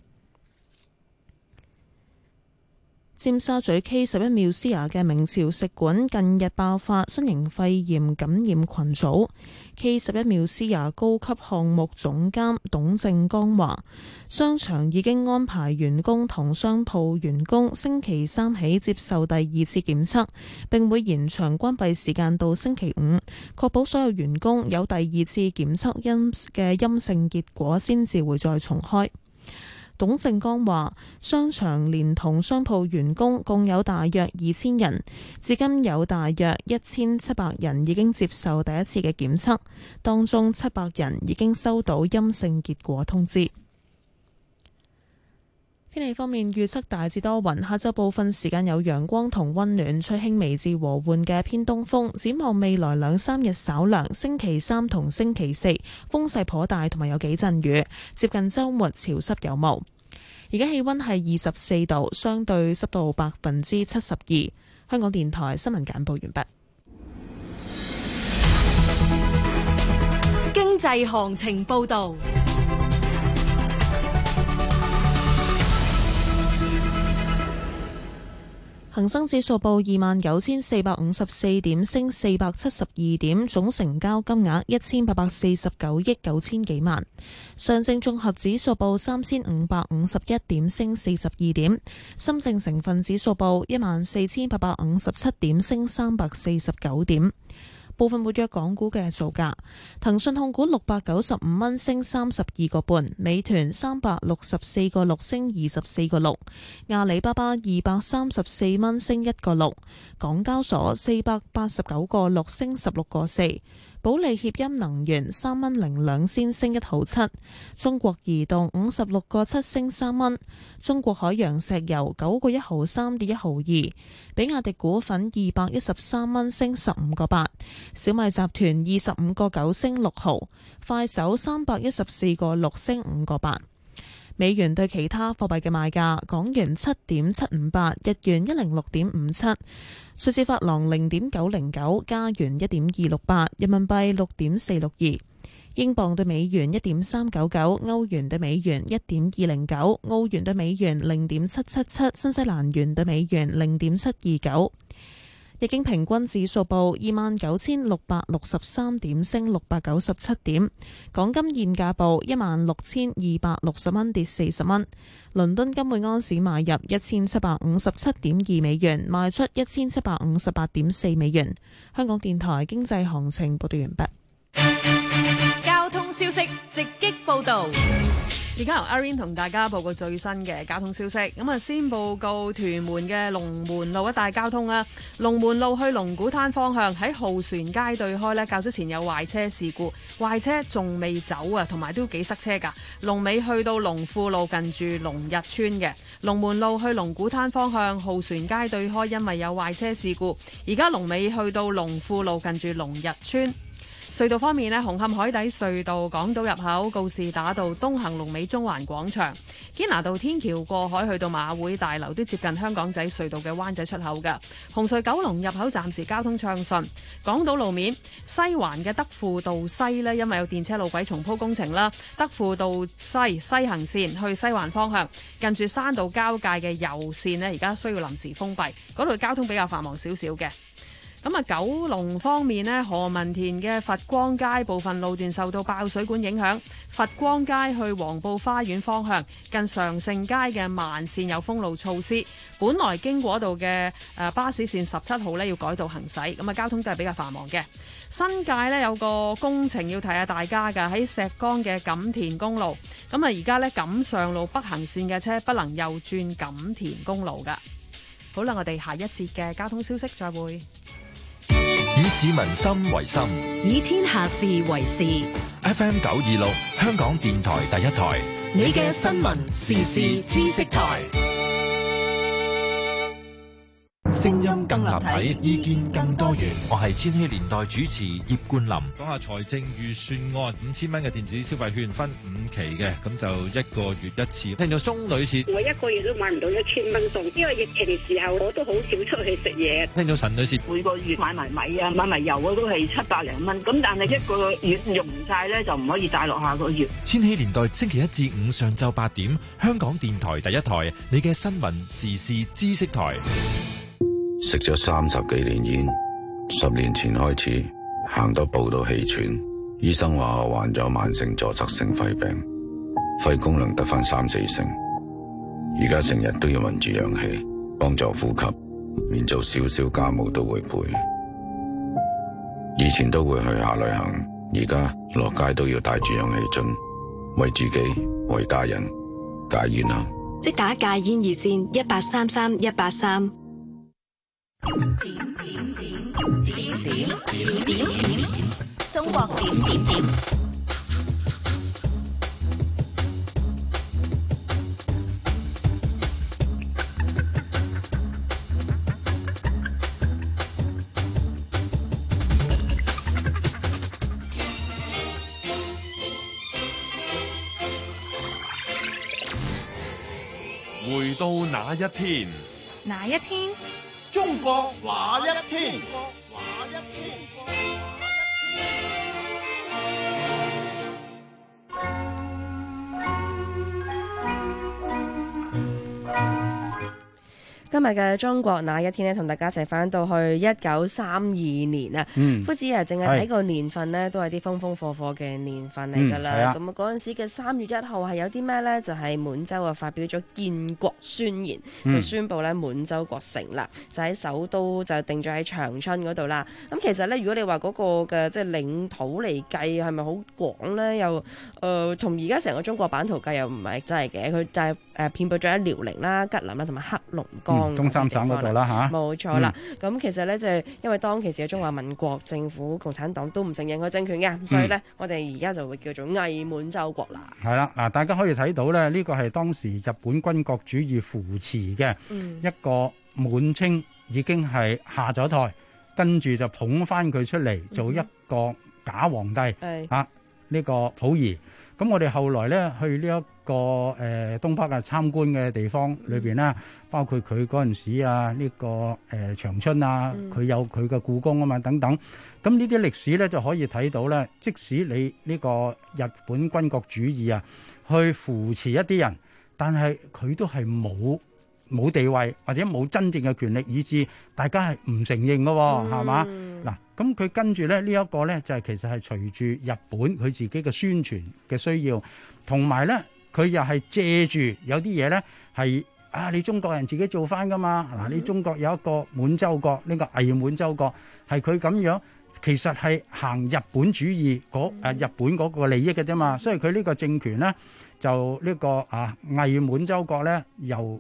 Speaker 1: 尖沙咀 K11 Musea 嘅明朝食館近日爆發新型肺炎感染群組。K11 Musea 高級項目總監董正剛話，商場已經安排員工同商鋪員工星期3起接受第2次檢測，並會延長關閉時間到星期5，確保所有員工有第2次檢測嘅陰性結果先至會再重開。 董正剛話，商場連同商鋪員工共有大約2000人，至今有大約1700人已經接受第一次嘅檢測，當中700人已經收到陰性結果通知。天氣方面預測大致多雲，下晝部分時間有陽光同溫暖，吹輕微至和緩嘅偏東風。展望未來2-3日稍涼，星期3同星期4風勢頗大，同埋有幾陣雨。接近週末潮濕有霧。而家氣溫係24度，相對濕度72%。香港電台新聞簡報完畢。
Speaker 8: 經濟行情報導。
Speaker 1: 恒生指數報29,454點，升472點，總成交金額1849億9千幾萬。上證綜合指數報3551點，升42點。深證成分指數報14,857點，升349點。部分活躍港股嘅造價：騰訊控股695蚊升32個半，美團364個6升24個6，阿里巴巴234蚊升1個6，港交所489個6升16個4。保利協鑫能源3蚊02仙升1毫7，中國移動56個7升3蚊，中國海洋石油9個1毫3跌1毫2，比亞迪股份213蚊升15個8，小米集團25個9升6毫，快手314個6升5個8。美元對其他貨幣嘅賣價：港元7.758，日元106.57，瑞士法郎0.909，加元1.268，人民幣6.462，英鎊對美元1.399，歐元對美元1.209，澳元對美元0.777，新西蘭元對美元0.729。日經平均指數報29,663點，升697點。港金現價報16,260蚊，跌40蚊。倫敦金每安士買入1757.2美元，賣出1758.4美元。香港電台經濟行情報道完畢。
Speaker 2: 交通消息直擊報道。
Speaker 3: 而家由 Irene 同大家報告最新嘅交通消息。咁啊，先報告屯門嘅龍門路一帶交通啊。龍門路去龍鼓灘方向喺浩船街對開呢，較早前有壞車事故，壞車仲未走啊，同埋都幾塞車㗎。龍尾去到龍富路近住龍日村嘅。龍門路去龍鼓灘方向浩船街對開，因為有壞車事故，而家龍尾去到龍富路近住龍日村。隧道方面呢，紅磡海底隧道港島入口告士打道東行龍尾中環廣場，堅拿道天橋過海去到馬會大樓都接近香港仔隧道嘅灣仔出口嘅。紅隧九龍入口暫時交通暢順。港島路面，西環嘅德輔道西呢，因為有電車路軌重鋪工程啦，德輔道西行線去西環方向近住山道交界嘅右線呢，而家需要臨時封閉，嗰度交通比較繁忙少少嘅。咁啊，九龍方面呢，何文田嘅佛光街部分路段受到爆水管影響，佛光街去黃埔花園方向近常盛街嘅慢線有封路措施，本來經過度嘅巴士線17號呢要改道行駛，咁啊交通都係比較繁忙嘅。新界呢有個工程要提下大家㗎，喺石崗嘅錦田公路，咁啊而家呢錦上路北行線嘅車不能右轉錦田公路㗎。好啦，我哋下一節嘅交通消息再會。
Speaker 14: 以市民心為心，
Speaker 8: 以天下事為事。
Speaker 14: FM 926，香港電台第一台，
Speaker 8: 你嘅新聞時事知識台。
Speaker 14: 聲音更立體，意見更多元。我係千禧年代主持葉冠霖。
Speaker 15: 講下財政預算案，5000蚊嘅電子消費券分5期嘅，咁就1個月1次。聽到鍾女士，
Speaker 16: 我1個月都買唔到1000蚊餸，因為疫情時候我都好少出去食嘢。
Speaker 15: 聽到陳女士，
Speaker 16: 每個月買埋米啊，買埋油啊，都係700零蚊，咁但係1個月用唔晒咧，就唔可以帶落下個月。
Speaker 14: 千禧年代星期1至5上晝8點，香港電台第一台，你嘅新聞時事知識台。
Speaker 17: 食咗30幾年煙，10年前開始行多步都氣喘，醫生話我患咗慢性阻塞性肺病，肺功能得返3-4成，而家成日都要聞住氧氣幫助呼吸，連做少少家務都會背。以前都會去下旅行，而家落街都要帶住氧氣樽，為自己為家人戒煙啦。
Speaker 18: 即打戒煙熱線1833-183。
Speaker 2: 中國點點點。
Speaker 19: 回到那一天，
Speaker 2: 哪一天？
Speaker 20: 中國那一天？
Speaker 5: 今日嘅中國那一天呢，同大家一齊翻到去1932年啊。夫子啊，淨係睇個年份呢，都係啲風風火火嘅年份嚟㗎啦。咁嗰陣時嘅3月1號係有啲咩呢？就係滿洲啊發表咗建國宣言，就宣布咧滿洲國成立，就喺首都就定咗喺長春嗰度啦。咁其實呢，如果你話嗰個嘅即係領土嚟計係咪好廣呢？又同而家成個中國版圖計又唔係真係嘅，佢就係遍佈咗喺遼寧啦、吉林啦同埋黑龍江。
Speaker 11: 中三省嗰度啦嚇，
Speaker 5: 冇錯啦。咁其實咧就係因為當其時嘅中華民國政府共產黨都唔承認佢政權嘅，所以咧我哋而家就會叫做偽滿洲國啦。
Speaker 11: 係啦，嗱，大家可以睇到咧，呢個係當時日本軍國主義扶持嘅一個滿清已經係下咗台，跟住就捧翻佢出嚟做一個假皇帝啊，呢個溥儀。咁我哋後來咧去呢一個東北啊參觀嘅地方裏邊啦，包括佢嗰陣時啊呢個長春啊，佢有佢嘅故宮啊嘛等等。咁呢啲歷史咧就可以睇到咧，即使你呢個日本軍國主義啊去扶持一啲人，但係佢都係冇地位或者冇真正嘅權力，以致大家係唔承認嘅喎，係嘛？嗱，咁佢跟住咧呢一個咧就係其實係隨住日本佢自己嘅宣傳嘅需要，同埋咧佢又係借住有啲嘢咧係你中國人自己做翻噶嘛？嗱，你中國有一個滿洲國，呢個偽滿洲國係佢咁樣，其實係行日本主義日本嗰個利益嘅啫嘛。所以佢呢個政權咧就呢個偽滿洲國咧由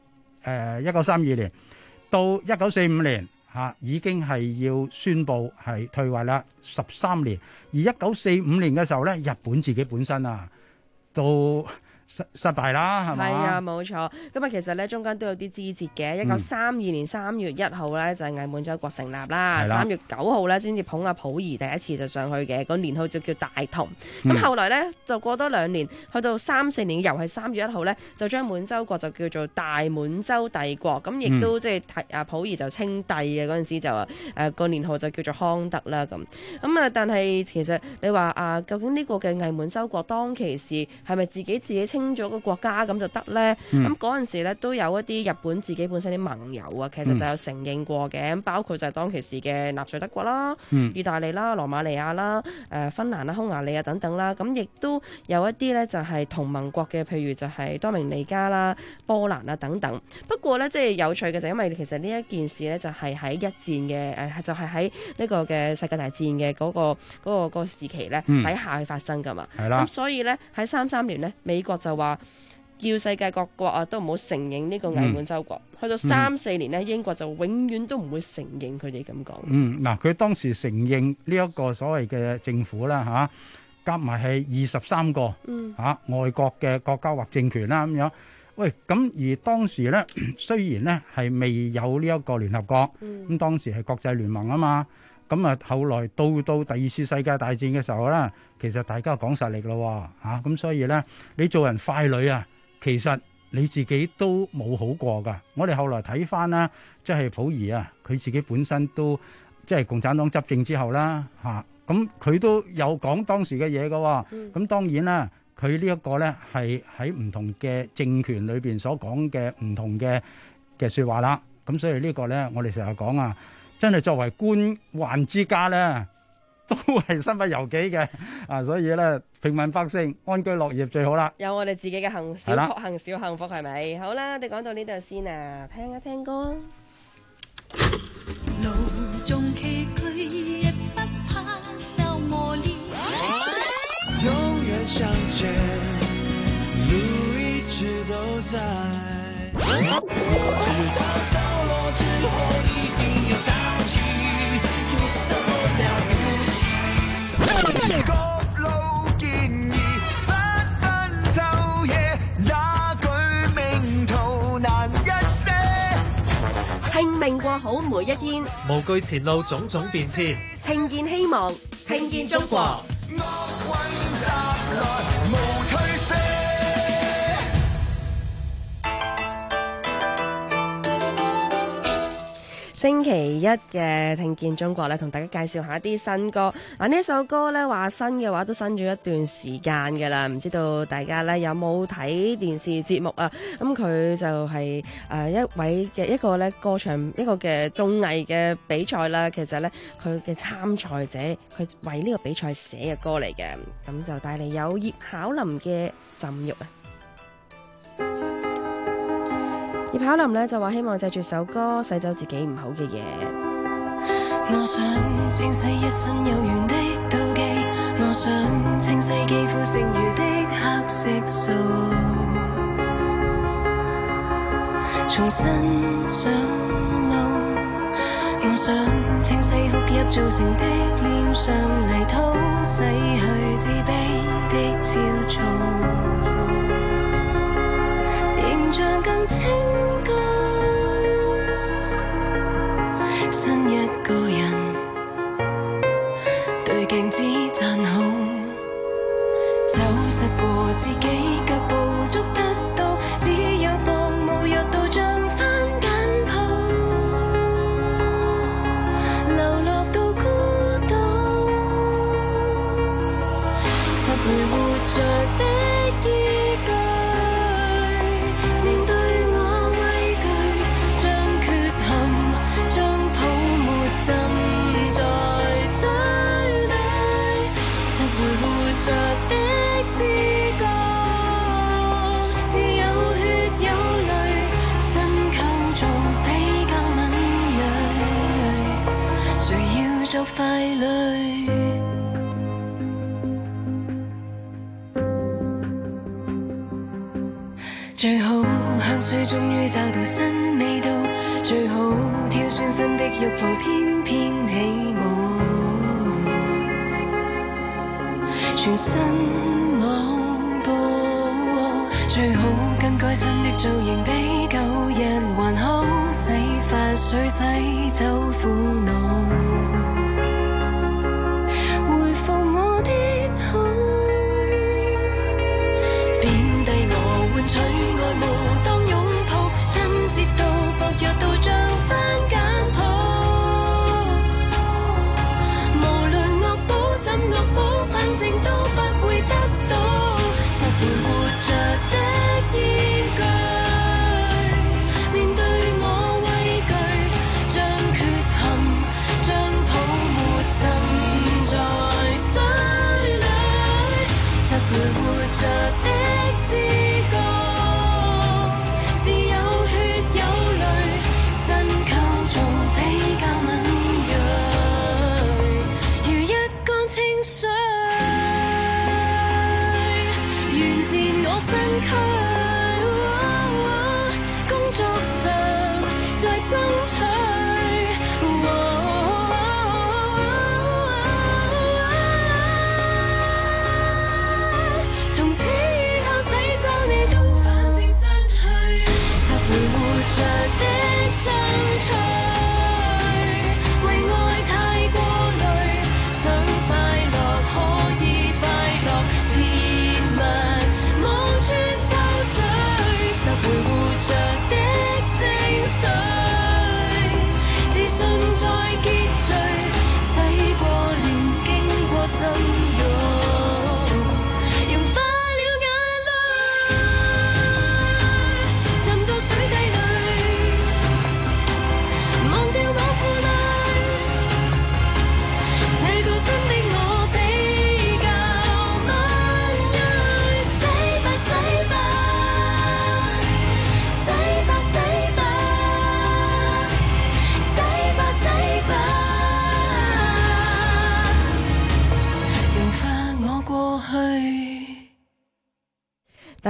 Speaker 11: 1932年到1945年已經係要宣布係退位啦，13年。而1945年嘅時候咧，日本自己本身都失敗啦，係咪？係
Speaker 5: 啊，冇錯。咁啊，其實咧中間都有啲枝節嘅。1932年3月1號咧就係偽滿洲國成立啦。3月9號咧先至捧阿溥儀第一次就上去嘅，個年號就叫大同。咁後來咧就過多2年，去到34年又係3月1號咧，就將滿洲國就叫做大滿洲帝國。咁亦都即係阿溥儀就稱帝嘅嗰陣時就話個年號就叫做康德啦咁。咁啊，但係其實你話究竟呢個嘅偽滿洲國當其時係咪自己稱咗個國家咁就得呢？咁嗰陣時咧都有一啲日本自己本身啲盟友啊，其實就有承認過嘅，包括就係當其時嘅納粹德國啦、意大利啦、羅馬尼亞啦、芬蘭啦、匈牙利啊等等啦，咁亦都有一啲咧就係同盟國嘅，譬如就係多明尼加啦、波蘭啊等等。不過咧即係有趣嘅就因為其實呢一件事咧就係喺一戰嘅就係喺呢個嘅世界大戰嘅嗰個時期咧底下去發生噶嘛。咁所以咧喺33年咧美國就話叫世界各國都唔好承認呢個偽滿洲國。去到34年咧，英國就永遠都唔會承認佢哋咁講。
Speaker 11: 嗱，佢當時承認呢一個所謂嘅政府啦夾埋係23個外國嘅國家或政權啦咁樣。喂，咁而當時咧雖然咧係未有呢一個聯合國，咁當時係國際聯盟啊嘛。咁啊，後來到第二次世界大戰嘅時候咧，其實大家講實力咯咁所以咧，你做人傀儡啊，其實你自己都冇好過噶。我哋後來睇翻啦，即係溥儀啊，佢自己本身都即係共產黨執政之後啦咁佢都有講當時嘅嘢噶。咁當然啦，佢呢一個咧係喺唔同嘅政權裏邊所講嘅唔同嘅説話啦。咁所以呢個咧，我哋成日講真係作為官宦之家咧，都係身不由己嘅所以咧，平民百姓安居樂業最好啦。
Speaker 5: 有我哋自己嘅小確幸、小幸福係咪？好啦，我哋講到呢度先聽一聽歌。
Speaker 2: 路中崎嶇，也不怕受磨練。永遠向前，路一直都在。我知道着落之后一定要着急，有什麼了不起？各路建議不分晝夜，那句名圖難一些。
Speaker 21: 拼命過好每一天，
Speaker 6: 無懼前路種種變遷，
Speaker 21: 聽見希望，聽見中國。
Speaker 5: 星期一嘅聽見中國咧，同大家介紹下啲新歌。呢一首歌咧話新嘅話都新咗一段時間㗎啦，唔知道大家咧有冇睇電視節目啊？咁佢就係一個咧歌唱一個嘅綜藝嘅比賽啦。其實咧佢嘅參賽者佢為呢個比賽寫嘅歌嚟嘅，咁就帶嚟有葉巧琳嘅浸浴啊。葉巧琳呢就話希望借住首歌洗走自己唔好嘅嘢。
Speaker 2: 我想清洗一身有緣的妒忌，我想清洗肌膚剩餘的黑色素，重新上路。我想清洗哭泣造成的臉上泥土，洗去自卑的焦躁，形象更清高。新一個人對鏡子讚好，走失過自己腳步捉得到，只有薄霧弱到像番梘泡，流落到孤島，拾回活着的依據，面對我畏懼，將缺陷將泡沫浸在水裏，拾回活着的知覺，是有血有淚，新構造比較敏銳，誰要作傀儡？最好香水終於找到新味道，最好挑選新的浴袍翩翩起舞，全身網布，最好更改新的造型比舊日還好，洗髮水洗走苦惱，回復我的好，貶低我換取愛慕當擁抱，親切到薄弱到像番梘泡，無論惡補怎惡補，反正都不會得到，拾回活着的依據，面對我畏懼，將缺陷將泡沫滲在水裏，拾回活着的知覺，是有血有淚，新構造比較敏銳，如一缸清水，完善我身軀，工作上在爭取，從此以後洗走你都反正失去，拾回活着的生趣，為愛太過累，想快樂可以快樂，切勿望穿秋水，拾回活着的精髓，自信再結聚，洗過臉經過浸浴，融化了眼淚，浸到水底裏，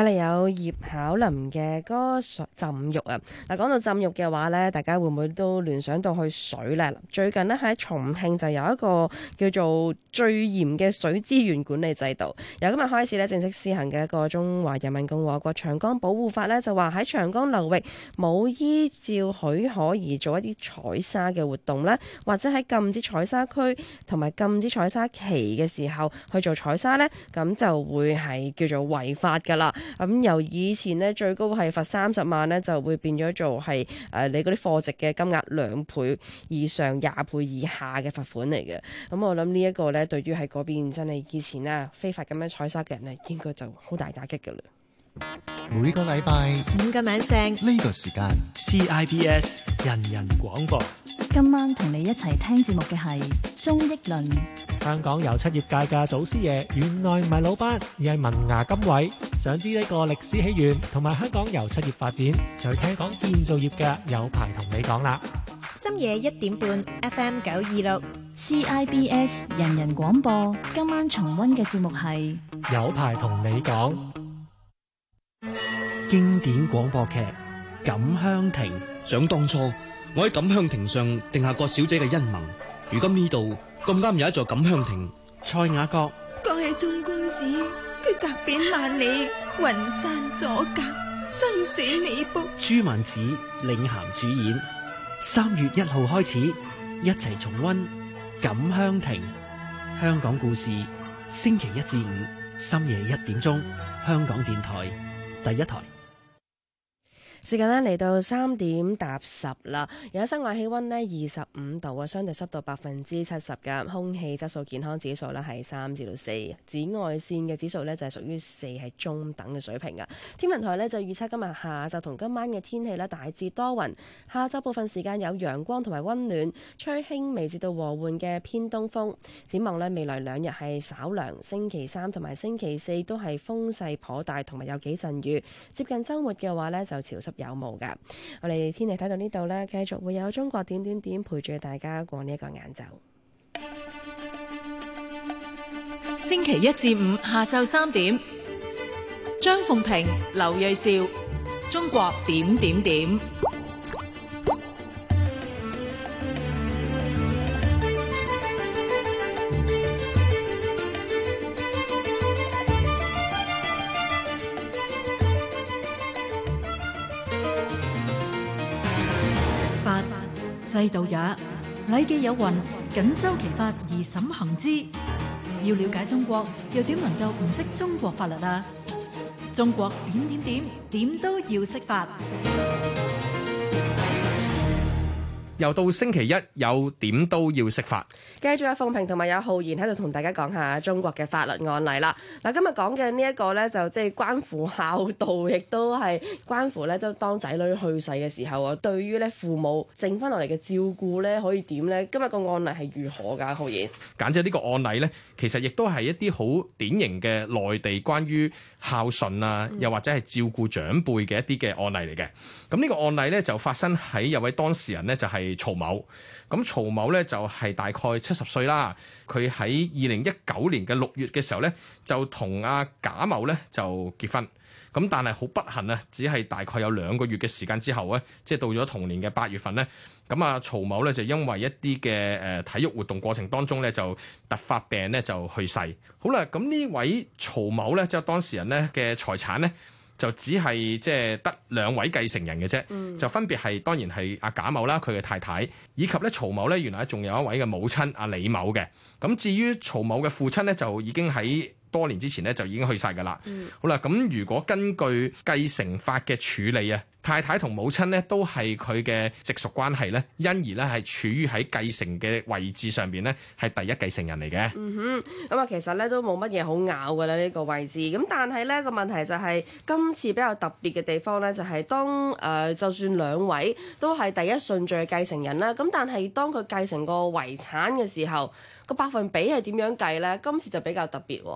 Speaker 5: 哋有葉巧琳嘅歌浸浴啊！嗱，講到浸浴嘅話呢，大家會唔會都聯想到去水呢？最近呢，喺重慶就有一個叫做最嚴嘅水資源管理制度，由今日開始呢，正式施行嘅一個中華人民共和國長江保護法呢，就話喺長江流域冇依照許可而做一啲採沙嘅活動呢，或者喺禁止採沙區同埋禁止採沙期嘅時候去做採沙呢，咁就會係叫做違法㗎啦。咁由以前呢，最高係罰30萬呢，就會變咗做係你嗰啲貨值嘅金額2倍以上20倍以下嘅罰款嚟嘅。咁我諗呢一個呢，對於喺嗰邊真係以前呢非法咁樣採沙嘅人呢，應該就好大打擊㗎啦。
Speaker 4: 每個禮拜
Speaker 22: 5個晚上
Speaker 4: 呢個時間
Speaker 6: CIBS 人人廣播。
Speaker 22: 今晚同你一齊聽節目嘅係鍾益倫。
Speaker 6: 香港油漆業界嘅祖師爺原來唔係老班，而係文牙金位。想知呢個歷史起源同埋香港油漆業發展，就聽講建造業嘅有排同你講啦。
Speaker 22: 深夜1點半 FM 926 CIBS 人人廣播。今晚重溫嘅節目係
Speaker 6: 有排同你講。經典廣播劇《錦香亭》。
Speaker 23: 想當初我喺錦香亭上定下郭小姐嘅恩盟，如今呢度咁啱有一座錦香亭。
Speaker 6: 蔡雅閣。
Speaker 24: 講起鍾公子，佢責貶萬里，雲山阻隔，生死未卜。
Speaker 6: 朱文子領銜主演，3月1號開始一齊重溫《錦香亭》香港故事，星期1至5深夜1點鐘，香港電台第一台。
Speaker 5: 時間呢嚟到3點踏10啦，而家室外氣溫呢25度啊，相對濕度70%嘅，空氣質素健康指數呢係3至4，紫外線嘅指數呢就係屬於4，係中等嘅水平嘅。天文台呢就預測今日下晝同今晚嘅天氣呢大致多雲，下晝部分時間有陽光同埋溫暖，吹輕微至到和緩嘅偏東風。展望呢未來2日係稍涼，星期3同埋星期4都係風勢頗大，同埋有幾陣雨。接近週末嘅話呢就潮濕有霧㗎。我哋天氣睇到呢度呢，繼續會有中國點點點陪住大家過呢一個晏晝。
Speaker 10: 星期1至5下晝3點，張鳳平、劉銳紹，中國點點點。
Speaker 25: 制度也，禮記有云：謹修其法而審行之。要了解中國，又點能夠唔識中國法律啊？中國點點點，點都要識法。
Speaker 26: 又到星期一，有點都要識法。
Speaker 5: 繼續有鳳平同埋有浩然喺度同大家講下中國嘅法律案例啦。嗱，今日講嘅呢一個呢，就即係關乎孝道，亦都係關乎呢，都當仔女去世嘅時候啊，對於呢父母剩翻落嚟嘅照顧呢，可以點呢？今日個案例係如何㗎？浩然，
Speaker 26: 簡直呢個案例呢，其實亦都係一啲好典型嘅內地關於孝順啊，又或者係照顧長輩嘅一啲嘅案例嚟嘅。咁呢個案例呢，就發生喺有位當事人呢，就係曹某。咁曹某呢，就係大概70歲啦。佢喺2019年嘅6月嘅時候呢，就同阿賈某呢就結婚。咁但係好不幸啊，只係大概有2個月嘅時間之後呢，即係到咗同年嘅8月份呢，咁啊曹某呢，就因為一啲嘅體育活動過程當中呢，就突發病呢，就去世。好啦，咁呢位曹某呢，即係當事人呢嘅財產呢，就只係即係得2位繼承人嘅啫，就分別係當然係阿賈某啦，佢嘅太太，以及咧曹某咧，原來仲有一位嘅母親阿李某嘅。咁至於曹某嘅父親咧，就已經喺多年之前咧就已經去世㗎啦。好啦，咁如果根據繼承法嘅處理啊，太太同母親咧都係佢嘅直屬關係咧，因而咧係處於喺繼承嘅位置上邊咧係第一繼承人嚟嘅。
Speaker 5: 咁啊其實咧都冇乜嘢好拗㗎啦呢個位置。咁但係咧個問題就係今次比較特別嘅地方咧，就係當就算2位都係第一順序嘅繼承人啦，咁但係當佢繼承個遺產嘅時候，個百分比係點樣計咧？今次就比較特別喎。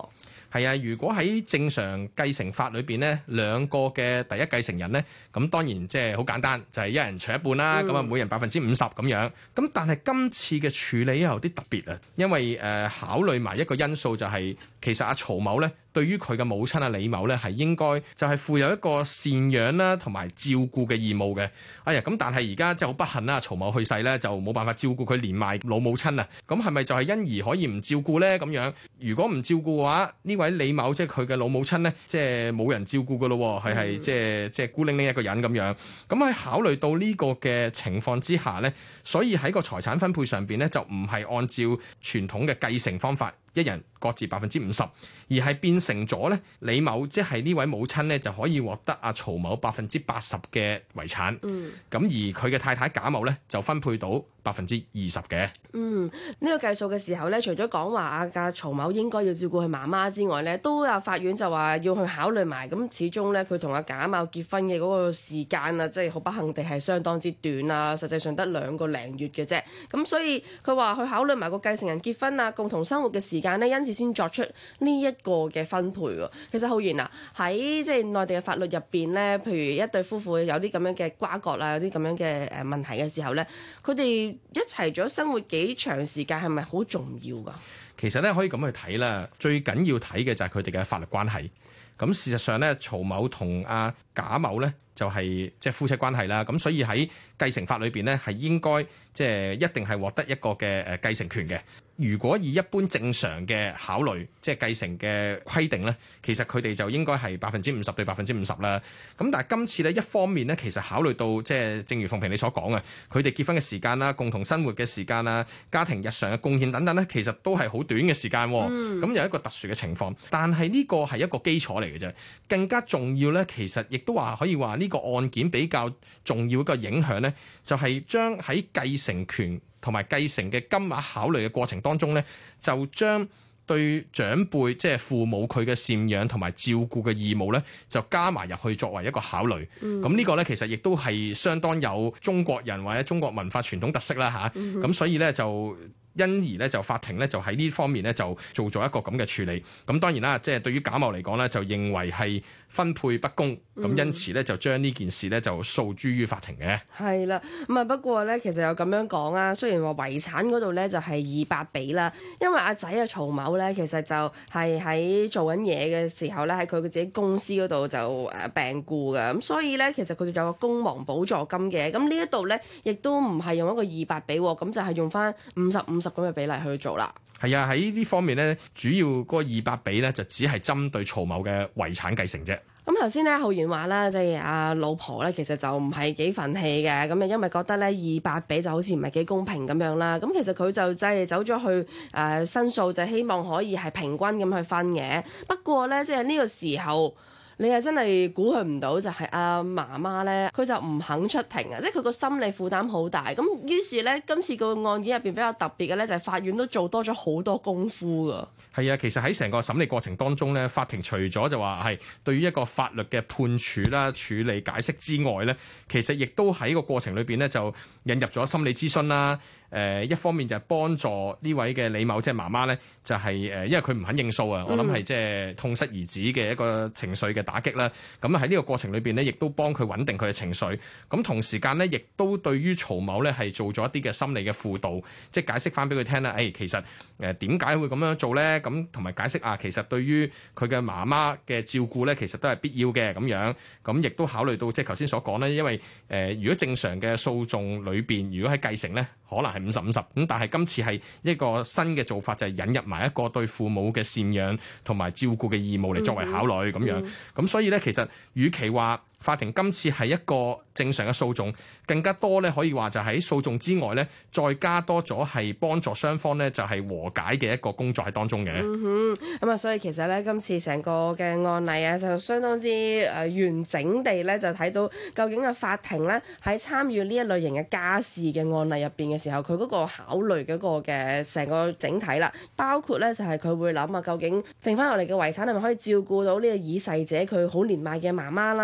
Speaker 26: 係啊，如果喺正常繼承法裏邊呢，兩個嘅第一繼承人呢，咁當然即係好簡單，就係一人除一半啦。咁啊，每人50%咁樣。咁但係今次嘅處理有啲特別啊，因為考慮埋一個因素就係，其實阿曹某呢，對於佢嘅母親李某呢，係應該就係負有一個贍養啦同埋照顧嘅義務嘅。哎呀，咁但係而家即係好不幸啦，曹某去世呢，就冇辦法照顧佢年邁老母親啊。咁係咪就係因而可以唔照顧呢？咁樣如果唔照顧嘅話，呢位李某即係佢嘅老母親呢，即係冇人照顧噶咯，佢係即係孤零零一個人咁樣。咁喺考慮到呢個嘅情況之下呢，所以喺個財產分配上邊呢，就唔係按照傳統嘅繼承方法，一人各自50%，而係變成咗咧李某即係呢位母親咧就可以獲得阿曹某80%嘅遺產。咁而佢嘅太太賈某咧就分配到20%嘅。
Speaker 5: 呢個計數嘅時候咧，除咗講話阿曹某應該要照顧佢媽媽之外咧，都有法院就話要去考慮埋。咁始終咧佢同阿賈某結婚嘅嗰個時間啊，即係好不幸地係相當之短啊，實際上得2個零月嘅啫。咁所以佢話去考慮埋個繼承人結婚啊、共同生活嘅時間咧，因此先作出呢一個嘅分配喎。其實浩然啊，喺即係內地嘅法律入邊咧，譬如一對夫婦有啲咁樣嘅瓜葛啦，有啲咁樣嘅問題嘅時候咧，佢哋一齊咗生活幾長時間係咪好重要㗎？
Speaker 26: 其實咧可以咁去睇啦，最緊要睇嘅就係佢哋嘅法律關係。咁事實上咧，曹某同阿賈某咧就係即係夫妻關係啦。咁所以喺繼承法裏邊咧係應該即係一定係獲得一個嘅繼承權嘅。如果以一般正常嘅考慮，即係繼承嘅規定咧，其實佢哋就應該係50%對50%啦。咁但係今次咧，一方面咧，其實考慮到即係正如鳳萍你所講嘅，佢哋結婚嘅時間啦、共同生活嘅時間啦、家庭日常嘅貢獻等等咧，其實都係好短嘅時間。咁有一個特殊嘅情況，但係呢個係一個基礎嚟嘅啫。更加重要咧，其實亦都可以話呢個案件比較重要一個影響咧，就係將喺繼承權同埋繼承嘅金額考慮嘅過程當中咧，就將對長輩即係父母佢嘅贍養同埋照顧嘅義務咧，就加埋入去作為一個考慮。咁呢個咧其實亦都係相當有中國人或者中國文化傳統特色啦嚇。咁所以咧就因而咧就法庭咧就喺呢方面咧就做咗一個咁嘅處理。咁當然啦，即係對於賈某嚟講咧，就認為係分配不公，咁因此咧就將呢件事咧就訴諸於法庭嘅。係啦，咁啊不過咧其實有咁樣講啊，雖然話遺產嗰度咧就係200比啦，因為阿仔啊曹某咧其實就係喺做緊嘢嘅時候咧喺佢嘅自己公司嗰度就病故嘅，咁所以咧其實佢哋有個工亡補助金嘅。咁呢一度咧亦都唔係用一個200比，咁就係用翻50-50咁嘅比例去做啦。係啊，喺呢方面咧，主要嗰個200比咧就只係針對曹某嘅遺產繼承啫。咁頭先咧浩然話啦，即係阿老婆咧，其實就唔係幾憤氣嘅，咁啊因為覺得咧200比就好似唔係幾公平咁樣啦。咁其實佢就即係走咗去申訴，就希望可以係平均咁去分嘅。不過咧，即係呢個時候，你係真係估佢唔到，就係阿媽媽咧，佢就唔肯出庭啊！即係佢個心理負擔好大。咁於是咧，今次個案件入邊比較特別嘅咧，就係法院都做多咗好多功夫噶。係啊，其實喺成個審理過程當中咧，法庭除咗就話係對於一個法律嘅判處啦、處理解釋之外咧，其實亦都喺個過程裏邊咧就引入咗心理諮詢啦。一方面就係幫助呢位嘅李某即係媽媽咧，就係因為佢唔肯認數啊，我諗係即係痛失兒子嘅一個情緒嘅打擊啦。咁喺呢個過程裏邊咧，亦都幫佢穩定佢嘅情緒。咁同時間咧，亦都對於曹某咧係做咗一啲嘅心理嘅輔導，即係解釋翻俾佢聽啦。其實點解會咁樣做咧？咁同埋解釋其實對於佢嘅媽媽嘅照顧咧，其實都係必要嘅咁樣。咁亦都考慮到即係頭先所講咧，因為如果正常嘅訴訟裏邊，如果係繼承咧，可能係50-50咁，但係今次係一個新嘅做法，就係引入埋一個對父母嘅贍養同埋照顧嘅義務嚟作為考慮咁樣。咁所以咧，其實與其話法庭今次係一個正常嘅訴訟，更加多咧可以話就喺訴訟之外咧，再加多咗係幫助雙方咧就係和解嘅一個工作喺當中嘅。咁啊，所以其實咧今次成個嘅案例啊，就相當之完整地咧就睇到究竟嘅法庭咧喺參與呢一類型嘅家事嘅案例入邊嘅時候，佢嗰個考慮嗰個嘅成個整體啦，包括咧就係佢會諗究竟剩翻落嚟嘅遺產係咪可以照顧到呢個已逝者佢好年邁嘅媽媽啦，咁